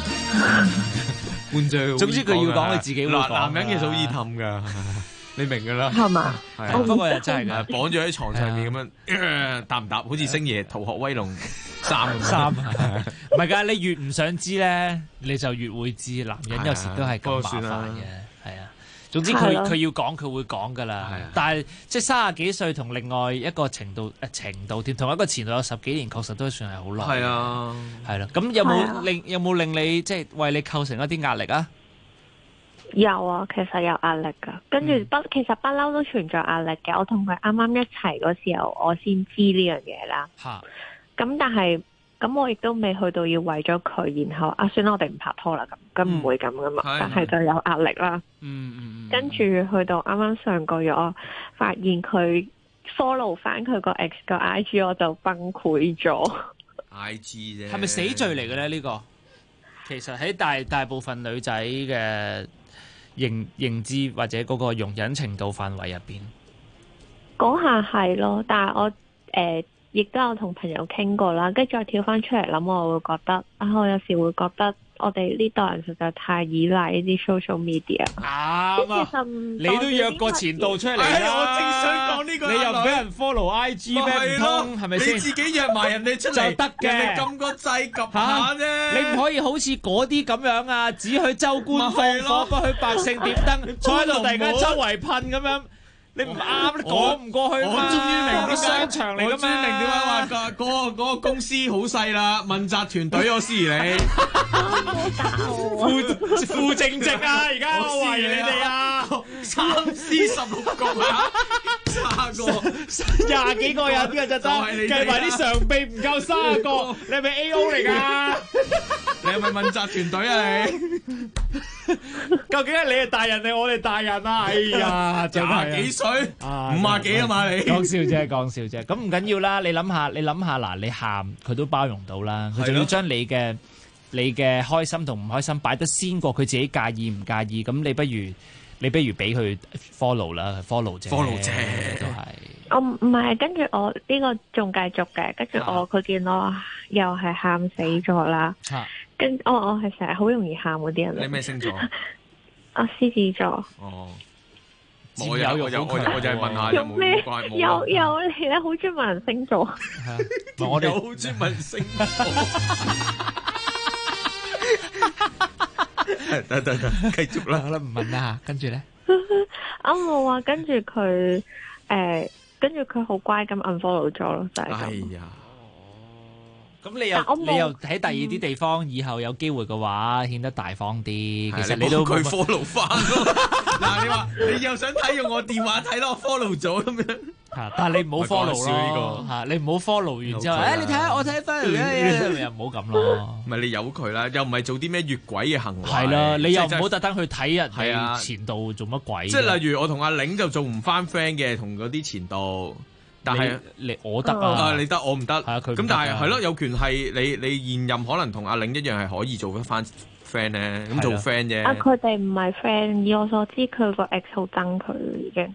灌醉。總之佢要講佢自己會講。男人其實好易氹㗎。你明㗎啦， 係嘛？ 係不過又真係㗎，綁咗喺床上面咁樣，答唔答？好似星爺《逃學威龍3》 3，唔係㗎，你越唔想知咧，你就越會知。男人有時都係咁麻煩嘅，係啊。總之佢要講，佢會講㗎啦。但係即係30幾歲同另外一個程度添，同一個前度有10幾年，確實都算係好耐。係啊，係啦。咁有冇令你即係為你構成一啲壓力啊？ 有啊，其實有壓力噶，跟住其實不嬲都存在壓力嘅。我同佢啱啱一齊嗰時候，我先知呢樣嘢啦。咁但係我亦都未去到要為咗佢，然後算啦，我哋唔拍拖啦咁唔會咁噶嘛。但係就有壓力啦。跟住去到啱啱上個月，我發現佢 follow 翻佢個 ex 個 IG， 我就崩潰咗。 IG 啫， 係咪死罪嚟嘅咧？呢個其實喺大部分女仔嘅認知或者嗰個容忍程度範圍入邊， 嗰下係咯，但係我亦都有同朋友傾過啦，跟住再跳翻出嚟諗，我會覺得我有時會覺得我哋呢代人實在太依賴呢啲 social media。 啱你都約過前度出嚟啦， 我正想講呢個， 你又唔俾人 follow IG 咩？唔通係咪先？ 你自己約埋人哋出嚟就得嘅， 人哋撳個掣撳下啫。 你唔可以好似嗰啲咁樣啊，只去州官放火，不去百姓點燈，坐喺度突然間周圍噴咁樣。你唔啱，你講唔過去嘛？ 我終於明啲商場嚟㗎嘛？ 我終於明點解話嗰個公司好細啦，問責團隊我司儀你副正職啊！而家我懷疑你哋啊 ，3司16局啊，差過 20幾個人㗎就得，計埋啲常備唔夠30個，你係咪 AO 嚟㗎？ 你係咪問責團隊啊？你究竟係你係大人定我哋大人啊？哎呀，就廿幾歲，50幾啊嘛你？ 講笑啫，咁唔緊要啦。你諗下嗱，你喊佢都包容到啦，佢仲要將你嘅開心同唔開心擺得先過佢自己介意唔介意，咁你不如俾佢 follow 啦，follow 啫都係。 我唔係，跟住我呢個仲繼續嘅，跟住佢見我又係喊死咗啦。跟我係成日好容易喊嗰啲人。 你咩星座？ 獅子座。 哦，我就係問下有冇咩？有你咧，好中意問人星座。 我哋好中意問星座。得，繼續啦， 唔問啦，跟住咧。 冇啊，跟住佢好乖咁 unfollow 咗咯，就係咁。 哎呀！ 咁你又喺第二啲地方，以後有機會嘅話，顯得大方啲。其實你都佢 follow 翻咯。嗱，你話你又想睇用我電話睇咯，我 follow 咗咁樣。 但係你唔好 follow 咯。你唔好 follow 完之後，你睇下我睇翻嚟嘅，又唔好咁咯。 唔係你由佢啦，又唔係做啲咩越軌嘅行為。 係啦，你又唔好特登去睇人哋前度做乜鬼。 即係例如我同阿玲就做唔翻 friend 嘅，同嗰啲前度。 但係我得啊， 你得我唔得，咁但係係咯，有權係你現任可能同阿玲一樣係可以做翻 friend 咧，咁做 friend 啫。 佢哋唔係 friend， 以我所知佢個 ex 好憎佢已經。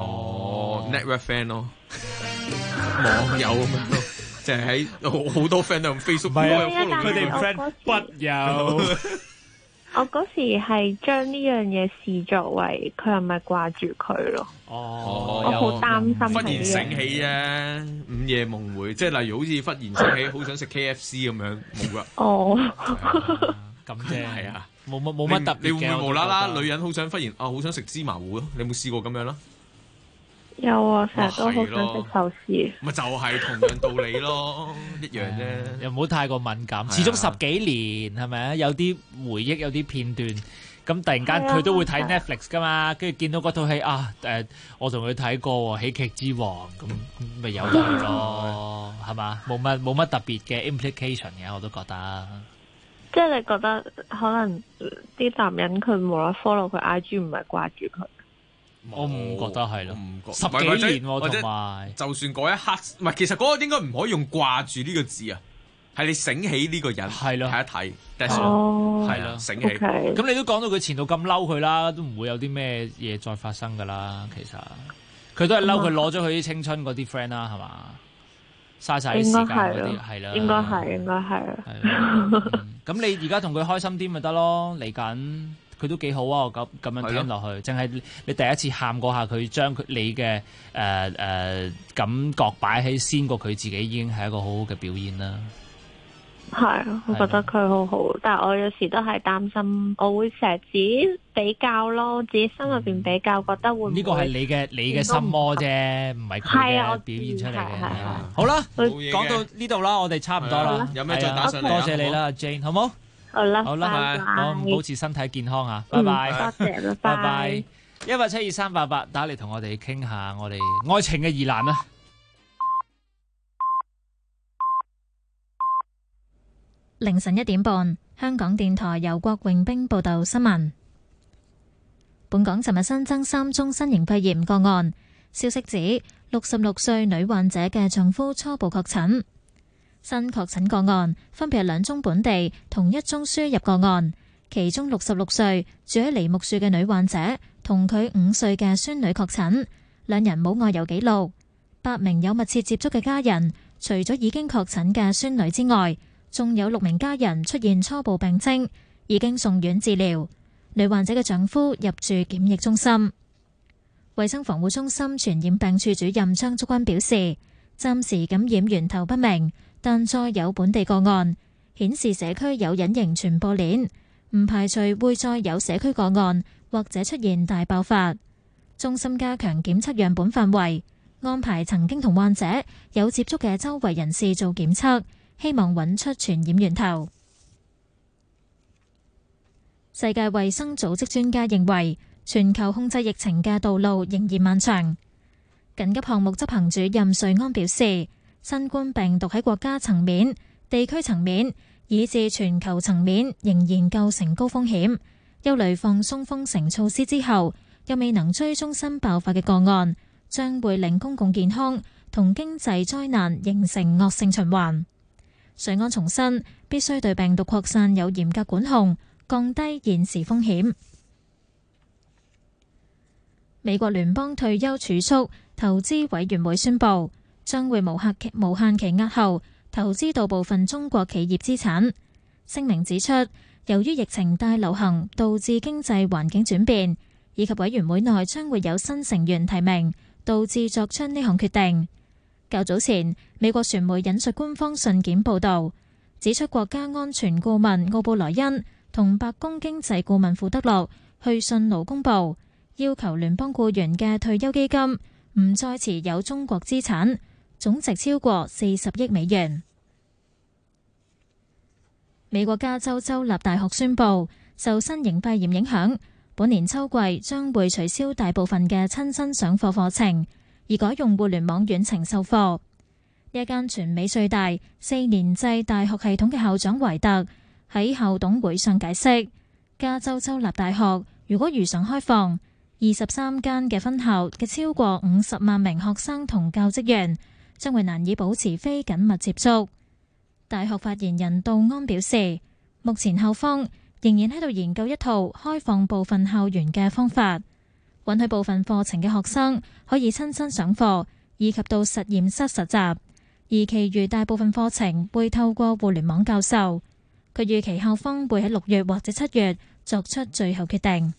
network friend 咯，網友咁樣咯，就係喺好多 friend 都用 Facebook， 佢哋 friend 不友。 我嗰時係將呢樣嘢視作為佢係咪掛住佢咯？我好擔心係呢樣嘢。 忽然醒起啊，午夜夢回，即係例如好似忽然醒起，好想食 KFC 咁樣，冇噶。 咁啫， 係啊， 冇乜特別嘅。 你會唔會無啦啦女人好想忽然好想食芝麻糊咯？你有冇試過咁樣咯？ 有啊，成日都好想食壽司。 咪就係同樣道理咯，一樣啫。 又唔好太過敏感，始終10幾年係咪啊？有啲回憶，有啲片段，咁突然間佢都會睇 Netflix 噶嘛，跟住見到嗰套戲我同佢睇過《喜劇之王》，咁咪有得佢咯，係嘛？冇乜特別嘅 implication 嘅，我都覺得。 即係你覺得可能啲男人佢無啦 follow 佢 IG 唔係掛住佢？ 我唔覺得係咯，10幾年喎，同埋就算嗰一刻，唔係，其實嗰個應該唔可以用掛住呢個字啊，係你醒起呢個人，係咯，睇一睇，係咯，醒起。 咁你都講到佢前度咁嬲佢啦，都唔會有啲咩嘢再發生噶啦。其實佢都係嬲佢攞咗佢啲青春嗰啲 friend 啦，係嘛？嘥晒啲時間嗰啲，係啦， 應該係。 咁你而家同佢開心啲咪得咯？嚟緊。佢都幾好啊！我咁樣聽落去，淨係你第一次喊嗰下，佢將你嘅感覺擺喺先過佢自己，已經係一個好好嘅表現啦。 係，我覺得佢好好，但係我有時都係擔心，我會成日自己比較咯，自己心入邊比較，覺得會唔會呢個係你嘅心魔啫，唔係佢嘅表現出嚟嘅。好啦，講到呢度啦，我哋差唔多啦。 有咩再打上嚟？ 多謝你啦，Jane，好冇？ 好啦， 保持身體健康啊！拜拜， 多謝，拜拜。 172-388打嚟同我哋傾下我哋愛情嘅疑難啊！ 凌晨1點半，香港電台由郭榮兵報道新聞。本港尋日新增3宗新型肺炎個案，消息指66歲女患者嘅丈夫初步確診。新確診個案分別係2宗本地同1宗輸入個案，其中66歲住喺梨木樹嘅女患者同佢5歲嘅孫女確診，2人冇外遊記錄。8名有密切接觸嘅家人，除咗已經確診嘅孫女之外，仲有6名家人出現初步病徵，已經送院治療。女患者嘅丈夫入住檢疫中心。衛生防護中心傳染病處主任張竹君表示，暫時感染源頭不明。但再有本地個案，顯示社區有隱形傳播鏈，唔排除會再有社區個案或者出現大爆發。中心加強檢測樣本範圍，安排曾經同患者有接觸嘅周圍人士做檢測，希望揾出傳染源頭。世界衛生組織專家認為，全球控制疫情嘅道路仍然漫長。緊急項目執行主任瑞安表示，新冠病毒喺國家層面、地區層面以至全球層面仍然構成高風險，憂慮放鬆封城措施之後，又未能追蹤新爆發嘅個案，將會令公共健康同經濟災難形成惡性循環。瑞安重申，必須對病毒擴散有嚴格管控，降低現時風險。美國聯邦退休儲蓄投資委員會宣布，將會無限期押後投資到部分中國企業資產。聲明指出，由於疫情大流行導致經濟環境轉變，以及委員會內將會有新成員提名，導致作出呢項決定。較早前，美國傳媒引述官方信件報導，指出國家安全顧問奧布萊恩同白宮經濟顧問庫德洛去信勞工部，要求聯邦僱員嘅退休基金唔再持有中國資產，總值超過40億美元。美國加州州立大學宣布，受新型肺炎影響，本年秋季將會取消大部分嘅親身上課課程，而改用互聯網遠程授課。呢一間全美最大4年制大學系統嘅校長懷特喺校董會上解釋，加州州立大學如果如常開放， 23間嘅分校嘅超過50萬名學生同教職員將會難以保持非緊密接觸。大學發言人杜安表示，目前校方仍然喺度研究一套開放部分校園嘅方法，允許部分課程嘅學生可以親身上課，以及到實驗室實習，而其餘大部分課程會透過互聯網教授。佢預期校方會喺6月或者7月作出最後決定。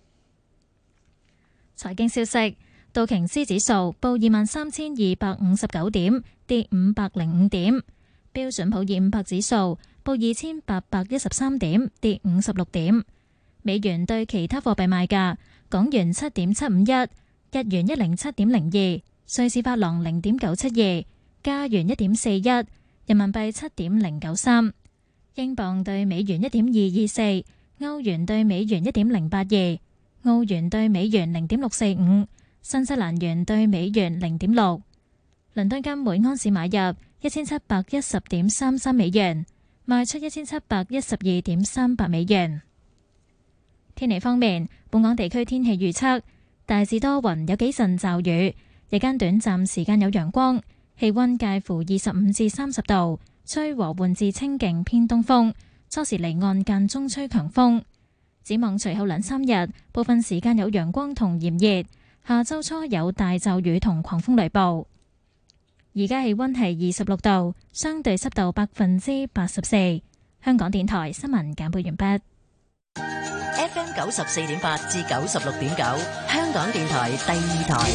財經消息，道瓊斯指數報23,259點，跌505點；標準普爾500指數報2,813點，跌56點。美元對其他貨幣賣價：港元7.751，日元107.02，瑞士法郎0.972，加元1.41，人民幣7.093，英鎊對美元1.224，歐元對美元1.082，澳元對美元0.645，新西蘭元對美元0.6。倫敦金每安士買入1710.33美元，賣出1712.38美元。天氣方面，本港地區天氣預測大致多雲，有幾陣驟雨，日間短暫時間有陽光，氣溫介乎25至30度，吹和緩至清勁偏東風，初時離岸間中吹強風。展望隨後2-3日，部分時間有陽光同炎熱，下周初有大驟雨同狂風雷暴。而家氣溫係26度，相對濕度84%。香港電台新聞簡報完畢。 FM 94.8至96.9，香港電台第2台。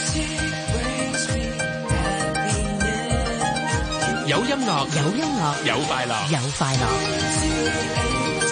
有音樂， 有音樂， 有快樂， 有快樂。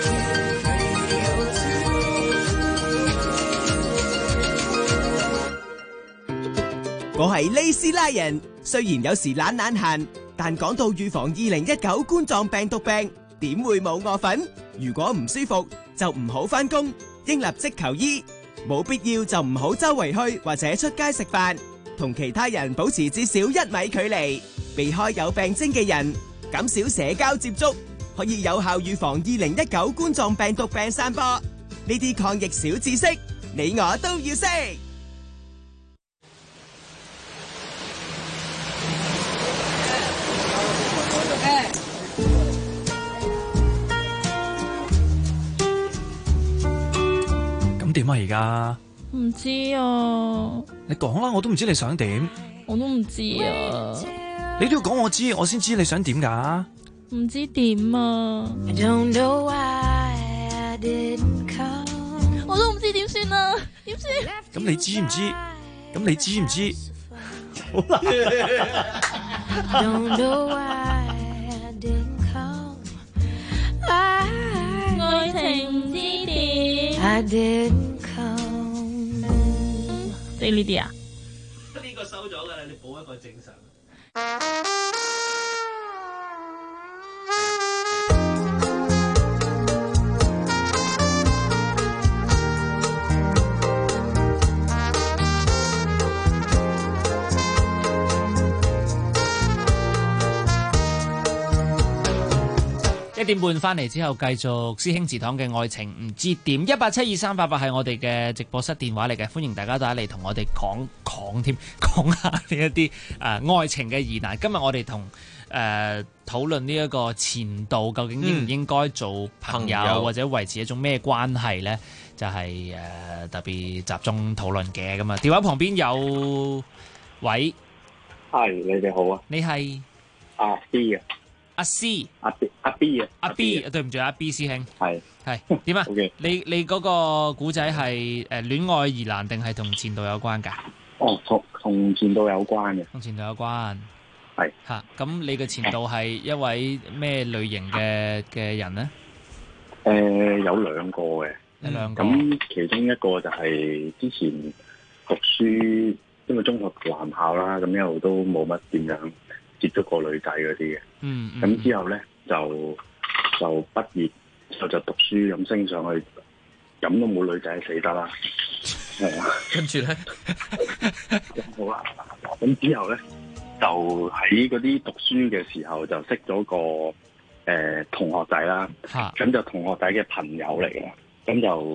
我係利斯拉人，雖然有時懶閒，但講到預防2019冠狀病毒病，點會冇我份？如果唔舒服就唔好返工，應立即求醫，冇必要就唔好周圍去或者出街食飯，同其他人保持至少1米距離，避開有病徵嘅人，減少社交接觸，可以有效預防2019冠狀病毒病散播。呢啲抗疫小知識，你我都要識。 點啊而家？ 唔知啊。 你講啦，我都唔知你想點。 我都唔知啊。 你都要講我知，我先知你想點㗎。 唔知點啊。我都唔知點算啊，點算？ 咁你知唔知？咁你知唔知？好啦。 愛情唔知點。即係呢啲啊？ 呢個收咗㗎啦，你補一個正常。1點半翻嚟之後，繼續師兄祠堂嘅愛情唔知點，1872388係我哋嘅直播室電話嚟嘅，歡迎大家打嚟同我哋講下呢一啲愛情嘅疑難。今日我哋同討論呢一個前度究竟應唔應該做朋友或者維持一種咩關係呢？就係特別集中討論嘅咁啊。電話旁邊有位， 係你哋好啊， 你係阿 B 啊。 阿 C 阿 B 啊， 阿 B 對唔住阿 B 師兄， 係點啊？ Okay. 你嗰個古仔係戀愛疑難定係同前度有關㗎？ 哦，同前度有關嘅， 同前度有關係嚇。咁你嘅前度係一位咩類型嘅人呢？ 有兩個嘅， 有兩個。 咁其中一個就係之前讀書，因為中學男校啦，咁一路都冇乜點樣接觸過女仔嗰啲嘅，咁之後咧就畢業之後就讀書咁升上去，咁都冇女仔死得啦，係啊， 跟住咧， 好啦，咁之後咧就喺嗰啲讀書嘅時候就識咗個同學仔啦，咁就同學仔嘅朋友嚟嘅，咁就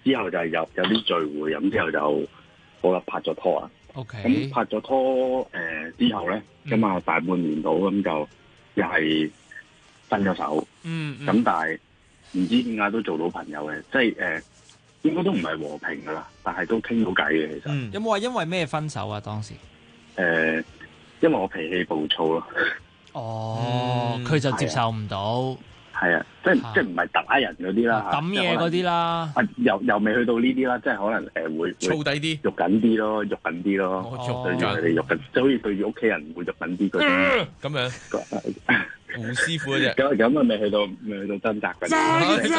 之後就係有啲聚會，咁之後就好啦，拍咗拖啊。 OK。 咁拍咗拖之後咧，咁啊大半年到咁就又係分咗手。咁但係唔知點解都做到朋友嘅，即係應該都唔係和平噶啦，但係都傾到偈嘅其實。 有冇話因為咩分手啊？當時因為我脾氣暴躁咯。 佢就接受唔到。 係啊，即係唔係打人嗰啲啦， 抌嘢嗰啲啦。 又未去到呢啲啦，即係可能會燥底啲， 肉緊啲咯，肉緊啲咯。對住佢哋肉緊，即係好似對住屋企人會肉緊啲嗰啲。 咁樣。胡師傅嗰隻。 咁啊，未去到掙扎嗰啲。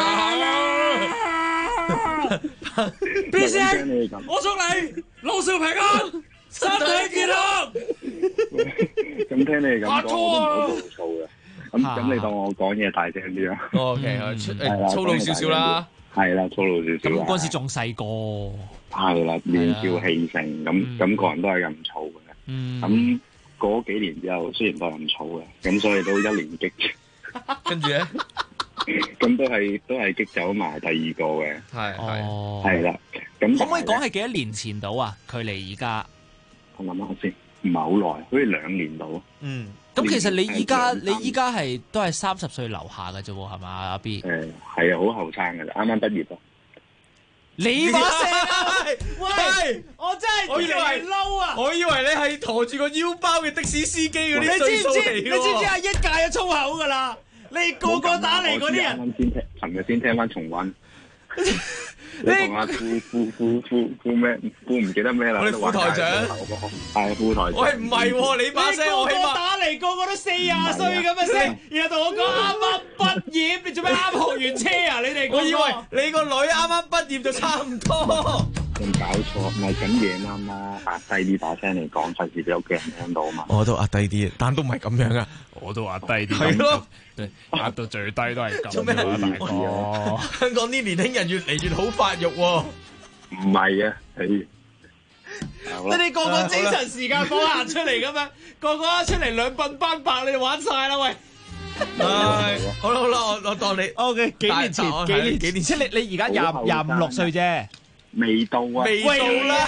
B C， 我祝你老少平安，身體健康。 咁聽你咁講，我都唔好暴躁嘅。咁你當我講嘢大聲啲啦。 OK， 粗魯少少啦。 係啦，粗魯少少。 咁嗰時仲細個。 係啦，年少氣盛，咁個人都係咁燥嘅。咁過咗幾年之後，雖然都係咁燥嘅，咁所以都一年激。 跟住咧， 咁都係激走埋第二個嘅。係啦。咁可唔可以講係幾多年前到啊？距離而家， 我諗下先，唔係好耐，好似2年到。 咁其實你依家係都係30歲樓下嘅啫喎，係嘛阿 B？ 係啊，好後生嘅，啱啱畢業咯。 你把聲啊！喂，我真係越嚟越嬲啊！ 我以為你係馱住個腰包嘅的士司機嗰啲歲數嚟嘅喎。你知唔知阿一屆嘅粗口噶啦？你個個打嚟嗰啲人， 尋日先聽翻重溫。你同阿副咩？副唔記得咩啦？ 我哋副台長係副台長。 喂，唔係喎，你把聲我起碼。 你個個打嚟，個個都40歲咁嘅聲，然後同我講啱啱畢業，你做咩啱學完車啊？你哋我以為你個女啱啱畢業就差唔多。 有冇搞錯？唔係咁嘢啱嘛，壓低啲把聲嚟講，費事俾屋企人聽到嘛。 我都壓低啲，但都唔係咁樣啊。 我都壓低啲。 係咯， 壓到最低都係咁。 做咩？大哥，香港啲年輕人越嚟越好發育喎。 唔係啊， 你哋個個精神時間冇行出嚟咁樣，個個一出嚟兩鬢斑白，你哋玩晒啦喂！ 好啦，我當你 OK。幾年前，即係你而家25、26歲啫。 未到啊！ 未到啦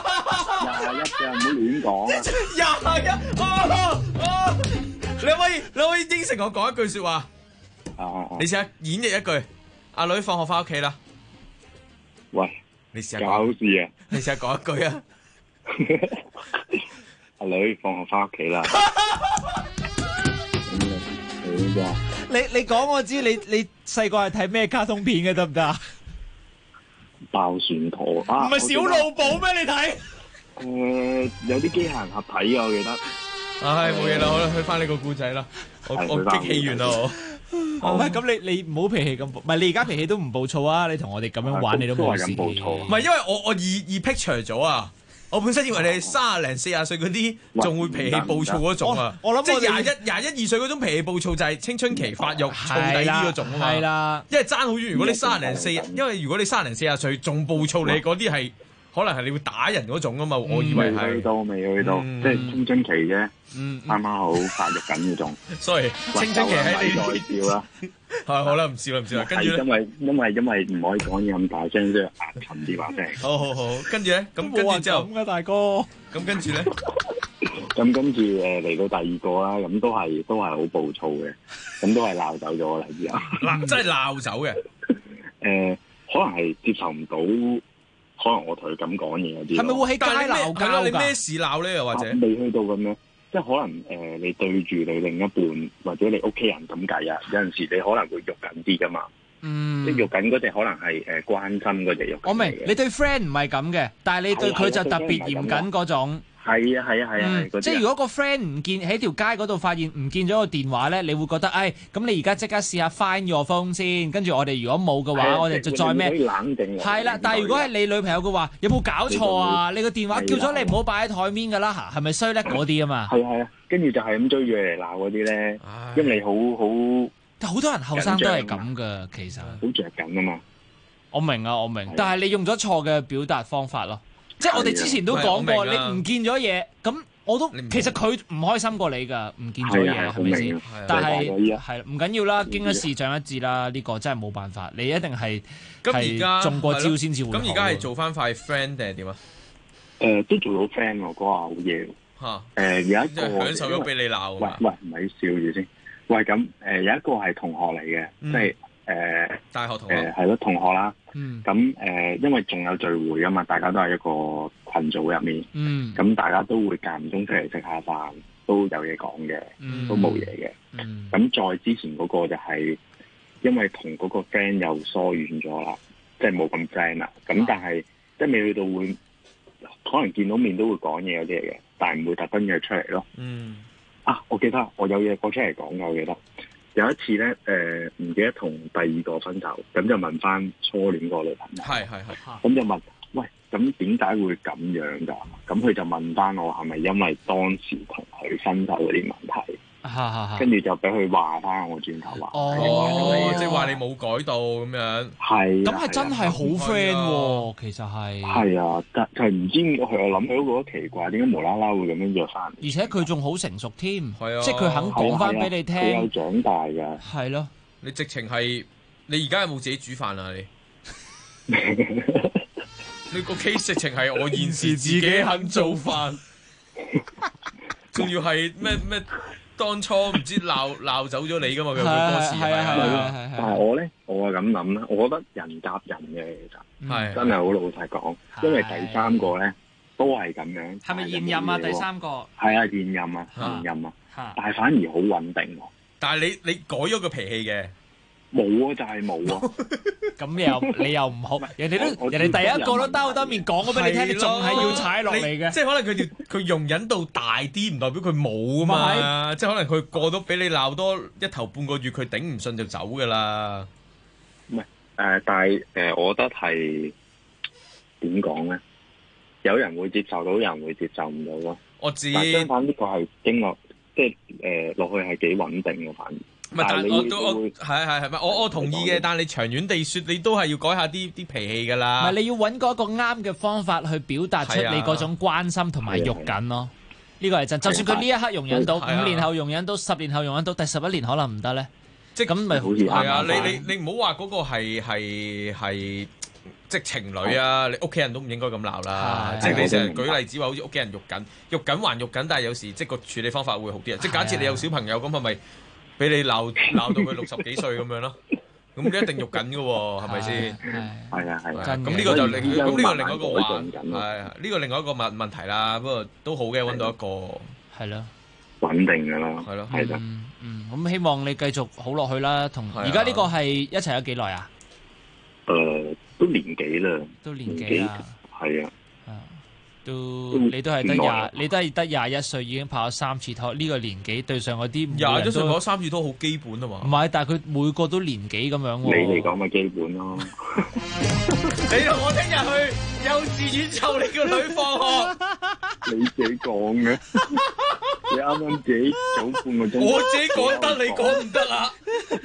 ！21嘅，唔好亂講啊 ！21，你可以應承我講一句説話。你試下演繹一句。阿女放學翻屋企啦。 喂， 你試下搞事啊！ 你試下講一句啊！ 阿女放學翻屋企啦。 你講我知，你細個係睇咩卡通片嘅得唔得啊？ 爆旋陀啊！ 唔係小老寶咩？你睇？ 有啲機械人合體嘅，我記得。 唉，冇嘢啦，好啦，去翻呢個故仔啦。我激氣完啦，我。 喂，咁你唔好脾氣咁，唔係你而家脾氣都唔暴躁啊！你同我哋咁樣玩，你都冇事。 唔係因為我易 picture 咗啊！我本身以為你係30零40歲嗰啲仲會脾氣暴躁嗰種啊！ 我諗即係21、22歲嗰種脾氣暴躁就係青春期發育燥底啲嗰種啊嘛。 係啦， 因為爭好遠。如果你30零40，因為如果你30零40歲仲暴躁，你嗰啲係可能係你會打人嗰種啊嘛。我以為係未去到，即係青春期啫。啱啱好發育緊嗰種。 Sorry，青春期喺你再笑啦。 係好啦，唔笑啦。跟住因為唔可以講嘢咁大聲，即係壓沉啲把聲。 好，跟住咧，咁跟住之後咁嘅大哥， 咁跟住咧， 咁跟住嚟到第二個啦，咁都係好暴躁嘅，咁都係鬧走咗啦之後。 真係鬧走嘅。 可能係接受唔到，可能我同佢咁講嘢嗰啲。 係咪會喺街鬧交㗎？ 你咩事鬧咧？又或者未去到咁樣？即係可能你對住你另一半或者你屋企人咁計啊，有陣時你可能會肉緊啲噶嘛。即係肉緊嗰隻可能係關心嗰隻肉緊。 我明，你對 friend 唔係咁嘅，但係你對佢就特別嚴謹嗰種。 係啊。 即係如果個 friend 唔見喺條街嗰度發現唔見咗個電話咧，你會覺得咁你而家即刻試下 find your phone 先，跟住我哋如果冇嘅話，我哋就再咩？ 冷靜。 係啦，但係如果係你女朋友嘅話，有冇搞錯啊？你個電話叫咗你唔好擺喺台面㗎啦，係咪衰咧嗰啲啊嘛？ 係啊，跟住就係咁追住嚟鬧嗰啲咧，因為你好多人後生都係咁㗎，其實好着緊啊嘛。 我明，但係你用咗錯嘅表達方法咯。即係我哋之前都講過，你唔見咗嘢，咁我都其實佢唔開心過你㗎，唔見咗嘢係咪先？但係係唔緊要啦，經一事長一智啦，呢個真係冇辦法，你一定係咁而家中過招先至會好。 咁而家係做翻塊 friend 定係點啊？ 都做到 friend 喎，嗰下好嘢。有一個享受咗俾你鬧。 喂，唔係笑住先。喂，咁有一個係同學嚟嘅，即係大學同學。 係咯，同學啦。咁因為仲有聚會啊嘛，大家都係一個群組入面。咁大家都會間唔中出嚟食下飯，都有嘢講嘅，都冇嘢嘅。咁再之前嗰個就係因為同嗰個 friend 又疏遠咗啦，即係冇咁 friend 啦。咁但係即係未去到會。可能見到面都會講嘢嗰啲嚟嘅，但係唔會特登約出嚟咯。我記得我有嘢講出嚟講嘅，我記得有一次咧，唔記得同第二個分手，咁就問翻初戀個女朋友。係。咁就問，喂，咁點解會咁樣㗎？咁佢就問翻我係咪因為當時同佢分手嗰啲問題？跟住就俾佢話翻我轉頭話， 即係話你冇改到咁樣。 係， 咁係真係好 friend 喎，其實係。 係啊，但係唔知點解佢又諗起都覺得奇怪，點解無啦啦會咁樣約翻？ 而且佢仲好成熟添，即係佢肯講翻俾你聽。 佢有長大㗎。 係咯， 你直情係你而家有冇自己煮飯啊？你你個 case 直情係我現時自己肯做飯，仲要係咩？當初唔知鬧走咗你噶嘛？佢歌詞係。 但係我咧，我係咁諗啦。我覺得人夾人嘅其實真係好老實講，因為第三個咧都係咁樣。 係咪現任啊？第三個係啊，現任啊。但係反而好穩定喎。 但係你改咗個脾氣嘅。 冇啊，就係冇啊。 咁你又唔好，人哋第一個都兜兜面講咗俾你聽，你仲係要踩落嚟嘅。 即係可能佢容忍度大啲，唔代表佢冇啊嘛。即係可能佢過到俾你鬧多一頭半個月，佢頂唔順就走噶啦。 唔係但係我覺得係點講咧？有人會接受到，有人會接受唔到咯。 我知。 但係相反呢個係經落，即係落去係幾穩定嘅，反而。 唔係，但係係咪？我同意嘅，但係你長遠地説，你都係要改下啲脾氣㗎啦。 唔係，你要揾嗰一個啱嘅方法去表達出你嗰種關心同埋肉緊咯。呢個係真。就算佢呢一刻容忍到，5年後容忍到，10年後容忍到，第11年可能唔得咧。即係咁咪好似係啊！你唔好話嗰個係即係情侶啊！你屋企人都唔應該咁鬧啦。即係你成日舉例子話，好似屋企人肉緊還肉緊，但係有時即係個處理方法會好啲啊！即係假設你有小朋友咁，係咪？俾你鬧到佢60幾歲咁樣咯，咁你一定肉緊嘅喎，係咪先？ 係啊。 咁呢個就另一個話，呢個另外一個問題啦。不過都好嘅，揾到一個係咯， 穩定嘅啦， 係咯， 係啦。 咁希望你繼續好落去啦。同而家呢個係一齊咗幾耐啊？ 都年幾啦， 都年幾啦， 係啊。 你都係得21歲已經拍咗3次拖，呢個年紀對上嗰啲 21歲拍咗3次拖好基本啊嘛。 唔係，但係佢每個都年幾咁樣喎。 你嚟講咪基本咯。 你同我聽日去幼稚園湊你個女放學。 你自己講嘅，你啱啱自己早半個鐘。 我自己講得，你講唔得啊！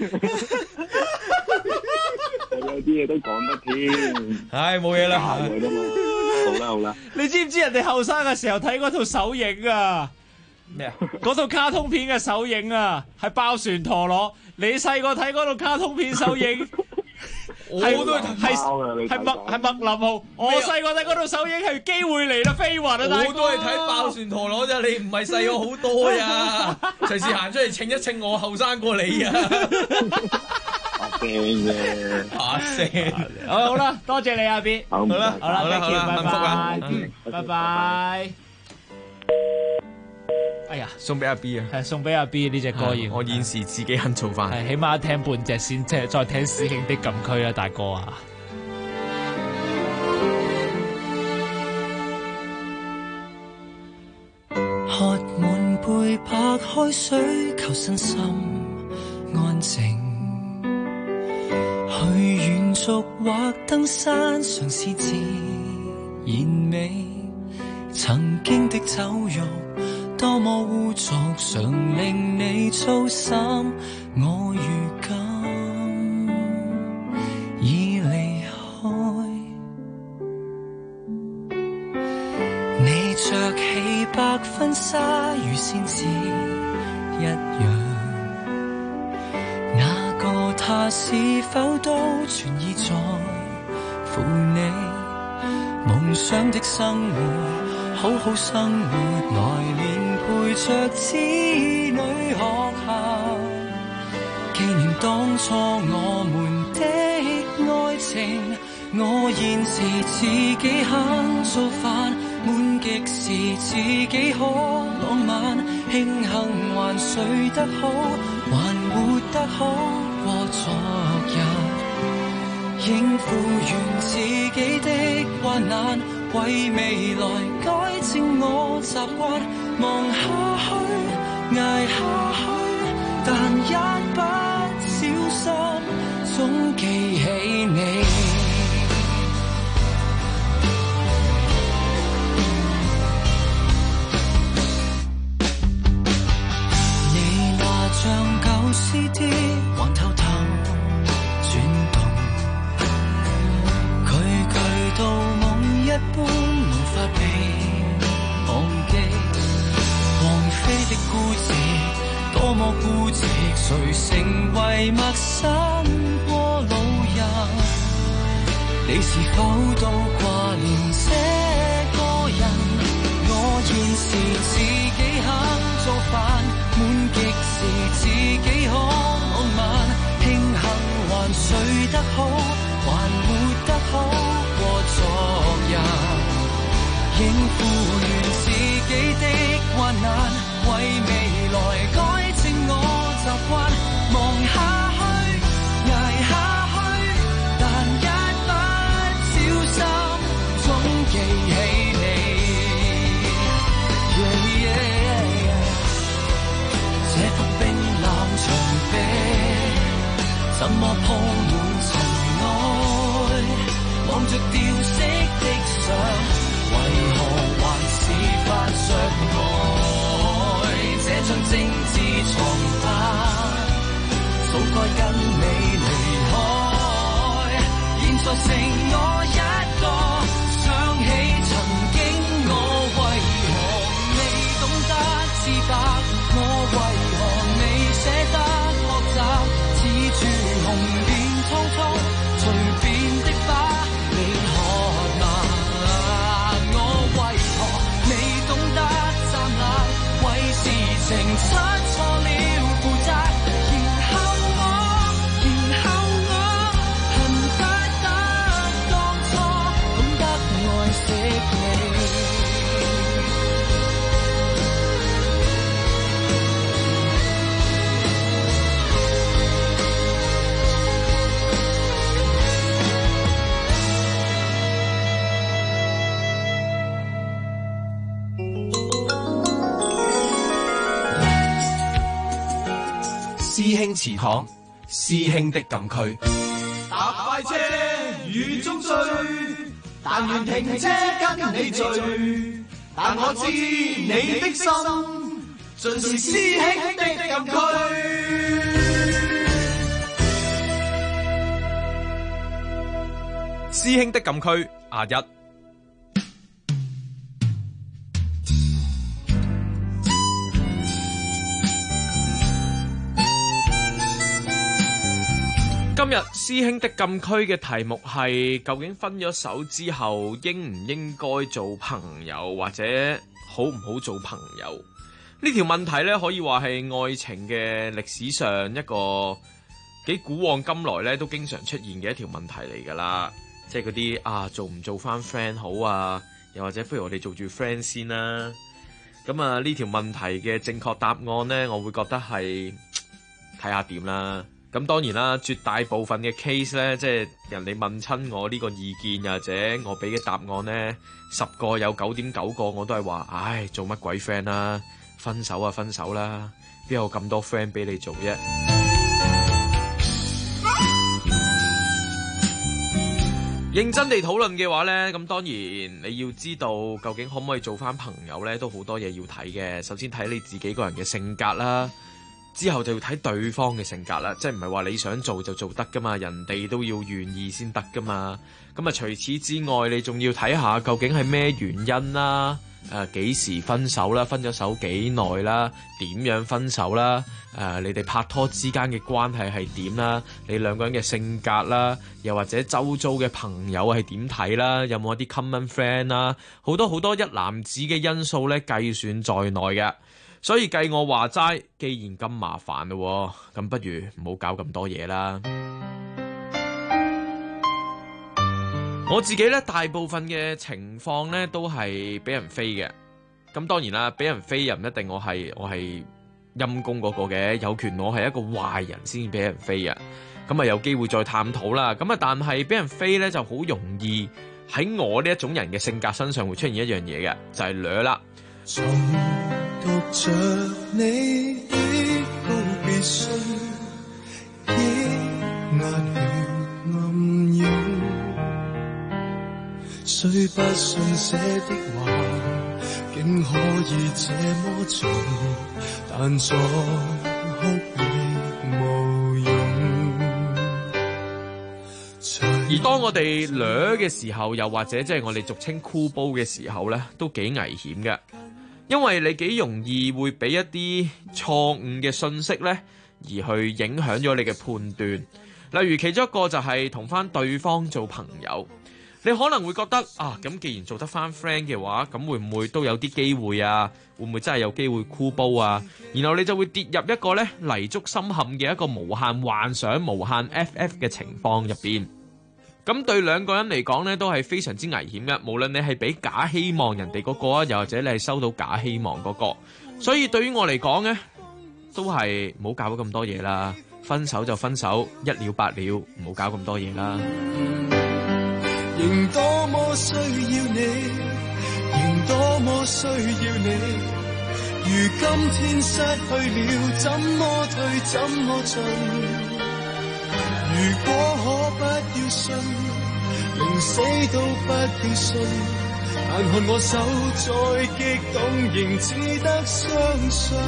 我有啲嘢都講得添。 唉，冇嘢啦。 好啦， 你知唔知人哋後生嘅時候睇嗰套手影啊？ 咩啊？ 嗰套卡通片嘅手影啊，係爆旋陀螺。你細個睇嗰套卡通片手影， 我都係麥林號。我細個睇嗰套手影係機會嚟啦，飛雲啊！ 我都係睇爆旋陀螺啫，你唔係細我好多呀。隨時行出嚟稱一稱我後生過你啊！ 怕聲嘅， 怕聲。 好啦，多謝你阿 B。 好啦， 拜拜。哎呀， 送俾阿 B 啊， 係送俾阿 B 呢隻歌要。 我現時自己肯做飯， 係起碼聽半隻先，即係再聽師兄的禁區啦，大哥啊！ 喝滿杯白開水，求身心安靜。去遠足或登山，嘗試自然美。曾經的酒肉多麼污濁，常令你操心。我如今已離開，你着起白婚紗， 鯊魚先至一樣。那個他是否都全意在乎你？夢想的生活，好好生活，來年陪着子女學校，紀念當初我們的愛情。我現時自己肯做飯，悶極時自己可浪漫，慶幸還睡得好，還活得好過昨日，應付完自己的患難，為未來改正我習慣，望下去捱下去，但一不小心總記起你。像舊 CD 還偷偷轉動，句句到夢一般，無法被忘記。王菲的孤寂，多麼孤寂，誰成為陌生過路人？你是否都掛念這個人？我現時自己肯做飯，悶極時自己可浪漫，慶幸還睡得好，還活得好過昨日，應付完自己的患難，為未來改正我習慣，望下去捱下去，但一不小心總記起你。這幅冰冷牆壁，怎麼鋪滿塵埃？望着掉色的相，為何還是發着呆？這場政治床單，早該跟你離開，現在剩我一個，想起曾經我為何未懂得自白？我為何未捨得學習？似住紅遍蒼蒼，隨便的把你喝嗎？我為何未懂得站立？為事情出錯了負責，然後我恨不得當初懂得愛惜你。 師兄祠堂，師兄的禁區。 搭快車雨中追，但願停車跟你聚。但我知你的心，盡是師兄的禁區。 師兄的禁區亞一。今日師兄的禁區嘅題目係究竟分咗手之後應唔應該做朋友，或者好唔好做朋友？呢條問題呢，可以話係愛情嘅歷史上一個幾古往今來呢都經常出現嘅一條問題嚟噶啦，即係嗰啲做唔做翻 friend 好啊，又或者不如我哋做住 friend 先啦。咁呢條問題嘅正確答案呢，我會覺得係睇下點啦。咁當然啦，絕大部分嘅 case 呢，即係人哋問親我呢個意見，或者我俾嘅答案呢，10個有9.9個我都係話，唉，做乜鬼 friend 啦，分手啊分手啦，邊有咁多 friend 俾你做啫？認真地討論嘅話呢，咁當然你要知道究竟可唔可以做翻朋友呢，都好多嘢要睇嘅。首先睇你自己個人嘅性格啦。之後就要睇對方嘅性格啦，即係唔係話你想做就做得噶嘛，人哋都要願意先得噶嘛。咁除此之外，你仲要睇下究竟係咩原因啦， 幾時分手啦，分咗手幾耐啦，點樣分手啦，你哋拍拖之間嘅關係係點啦，你兩個人嘅性格啦，又或者周遭嘅朋友係點睇啦，有冇一啲 common friend 啦，好多好多一籃子嘅因素咧計算在內嘅。所以計我話齋，既然咁麻煩咯，咁不如唔好搞咁多嘢啦。我自己咧大部分嘅情況咧都係俾人飛嘅，咁當然啦，俾人飛又唔一定我係陰公嗰個嘅，有權我係一個壞人先俾人飛嘅，咁啊有機會再探討啦。咁啊但係俾人飛咧就好容易喺我呢一種人嘅性格身上會出現一樣嘢嘅，就係掠啦。 重讀着你的告別信，抑壓了暗影，雖不信寫的話竟可以這麼重，但再哭亦無用。 而當我哋掠嘅時候，又或者即係我哋俗稱箍煲嘅時候呢，都幾危險嘅。因為你幾容易會俾一啲錯誤嘅信息呢，而去影響咗你嘅判斷。例如其中一個就係同翻對方做朋友，你可能會覺得啊，咁既然做得翻 friend 嘅話，咁會唔會都有啲機會啊？會唔會真係有機會箍煲啊？然後你就會跌入一個呢泥足深陷嘅一個無限幻想、無限 FF 嘅情況入邊。咁對兩個人嚟講呢，都係非常之危險嘅。無論你係俾假希望人哋嗰個啊，又或者你係收到假希望嗰個。所以對於我嚟講呢，都係唔好搞咁多嘢啦。分手就分手，一了百了，唔好搞咁多嘢啦。 仍多麼需要你，仍多麼需要你。如今天失去了，怎麼退，怎麼進？如果可不要信，寧死都不要信。但看我手再激動，仍只得相信。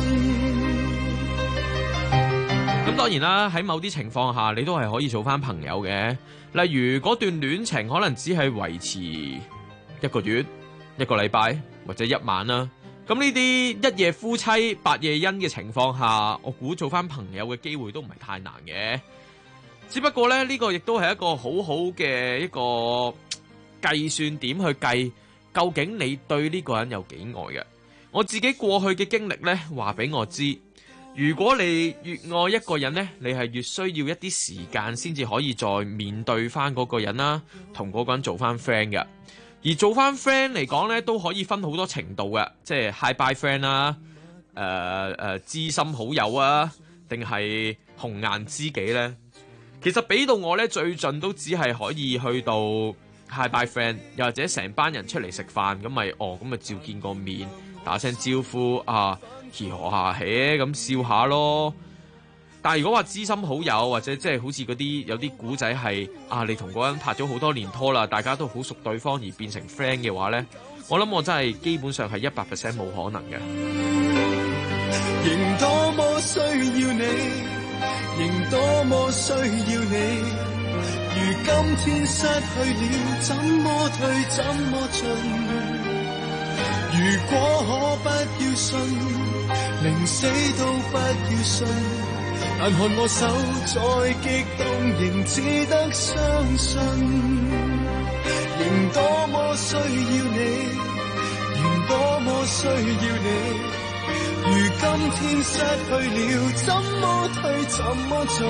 咁當然啦，喺某啲情況下，你都係可以做翻朋友嘅。例如嗰段戀情可能只係維持1個月、1個禮拜或者1晚啦。咁呢啲一夜夫妻百夜恩嘅情況下，我估做翻朋友嘅機會都唔係太難嘅。只不過咧，呢個亦都係一個好好嘅一個計算點去計，究竟你對呢個人有幾愛嘅。我自己過去嘅經歷呢，話俾我知，如果你越愛一個人呢，你係越需要一啲時間先至可以再面對翻嗰個人啦，同嗰個人做翻 friend 嘅。而做翻 friend 嚟講呢，都可以分好多程度嘅，即係 hi bye friend 啦，知心好友啊，定係紅顏知己呢。其實俾到我咧，最盡都只係可以去到 hi bye friend， 又或者成班人出嚟食飯，咁咪照見個面，打聲招呼啊，嘻呵下起咁笑下咯。但係如果話知心好友，或者即係好似嗰啲有啲古仔係啊，你同嗰人拍咗好多年拖啦，大家都好熟對方而變成 friend 嘅話咧，我諗我真係基本上係100% 冇可能嘅。 仍多麼需要你，仍多麼需要你，如今天失去了，怎麼退，怎麼進？如果可不要信，寧死都不要信。但看我手再激動，仍只得相信。仍多麼需要你，仍多麼需要你。如今天失去了，怎麼退，怎麼進？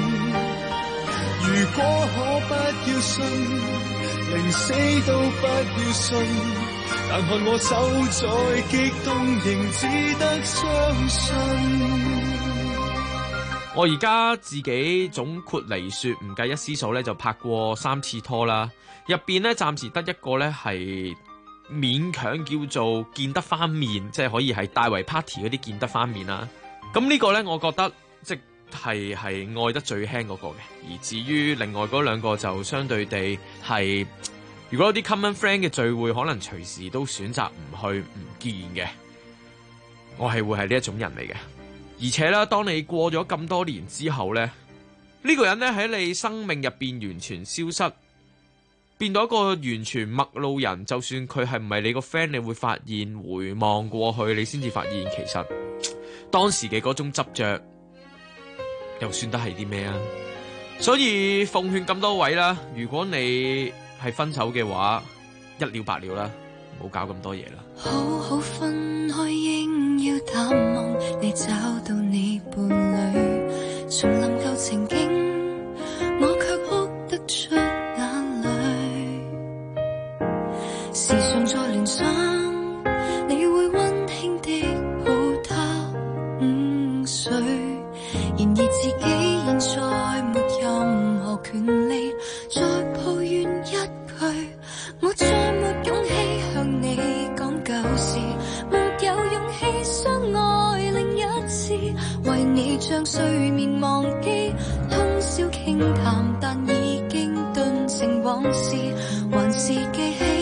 如果可不要信，寧死都不要信。但看我手再激動，仍只得相信。 我而家自己總括嚟說，唔計一絲數咧，就拍過3次拖啦。入邊咧，暫時得一個咧係勉強叫做見得翻面，即係可以係大圍 party 嗰啲見得翻面啦。咁呢個咧，我覺得即係愛得最輕嗰個嘅。而至於另外嗰2個就相對地係，如果有啲 common friend 嘅聚會，可能隨時都選擇唔去唔見嘅。我係會係呢一種人嚟嘅。而且咧，當你過咗咁多年之後咧，呢個人咧喺你生命入邊完全消失， 變到一個完全陌路人，就算佢係唔係你個 friend，你會發現回望過去，你先至發現其實當時嘅嗰種執着又算得係啲咩啊？所以奉勸咁多位啦，如果你係分手嘅話，一了百了啦，唔好搞咁多嘢啦。 好好分開，應要淡忘你，找到你伴侶，重臨舊情景，我卻哭得出眼淚。時常在聯想，你會溫馨的抱他午睡，然而自己現在沒任何權利再抱怨一句，我再沒勇氣向你講舊事，沒有勇氣相愛另一次，為你將睡眠忘記，通宵傾談，但已經頓成往事，還是記起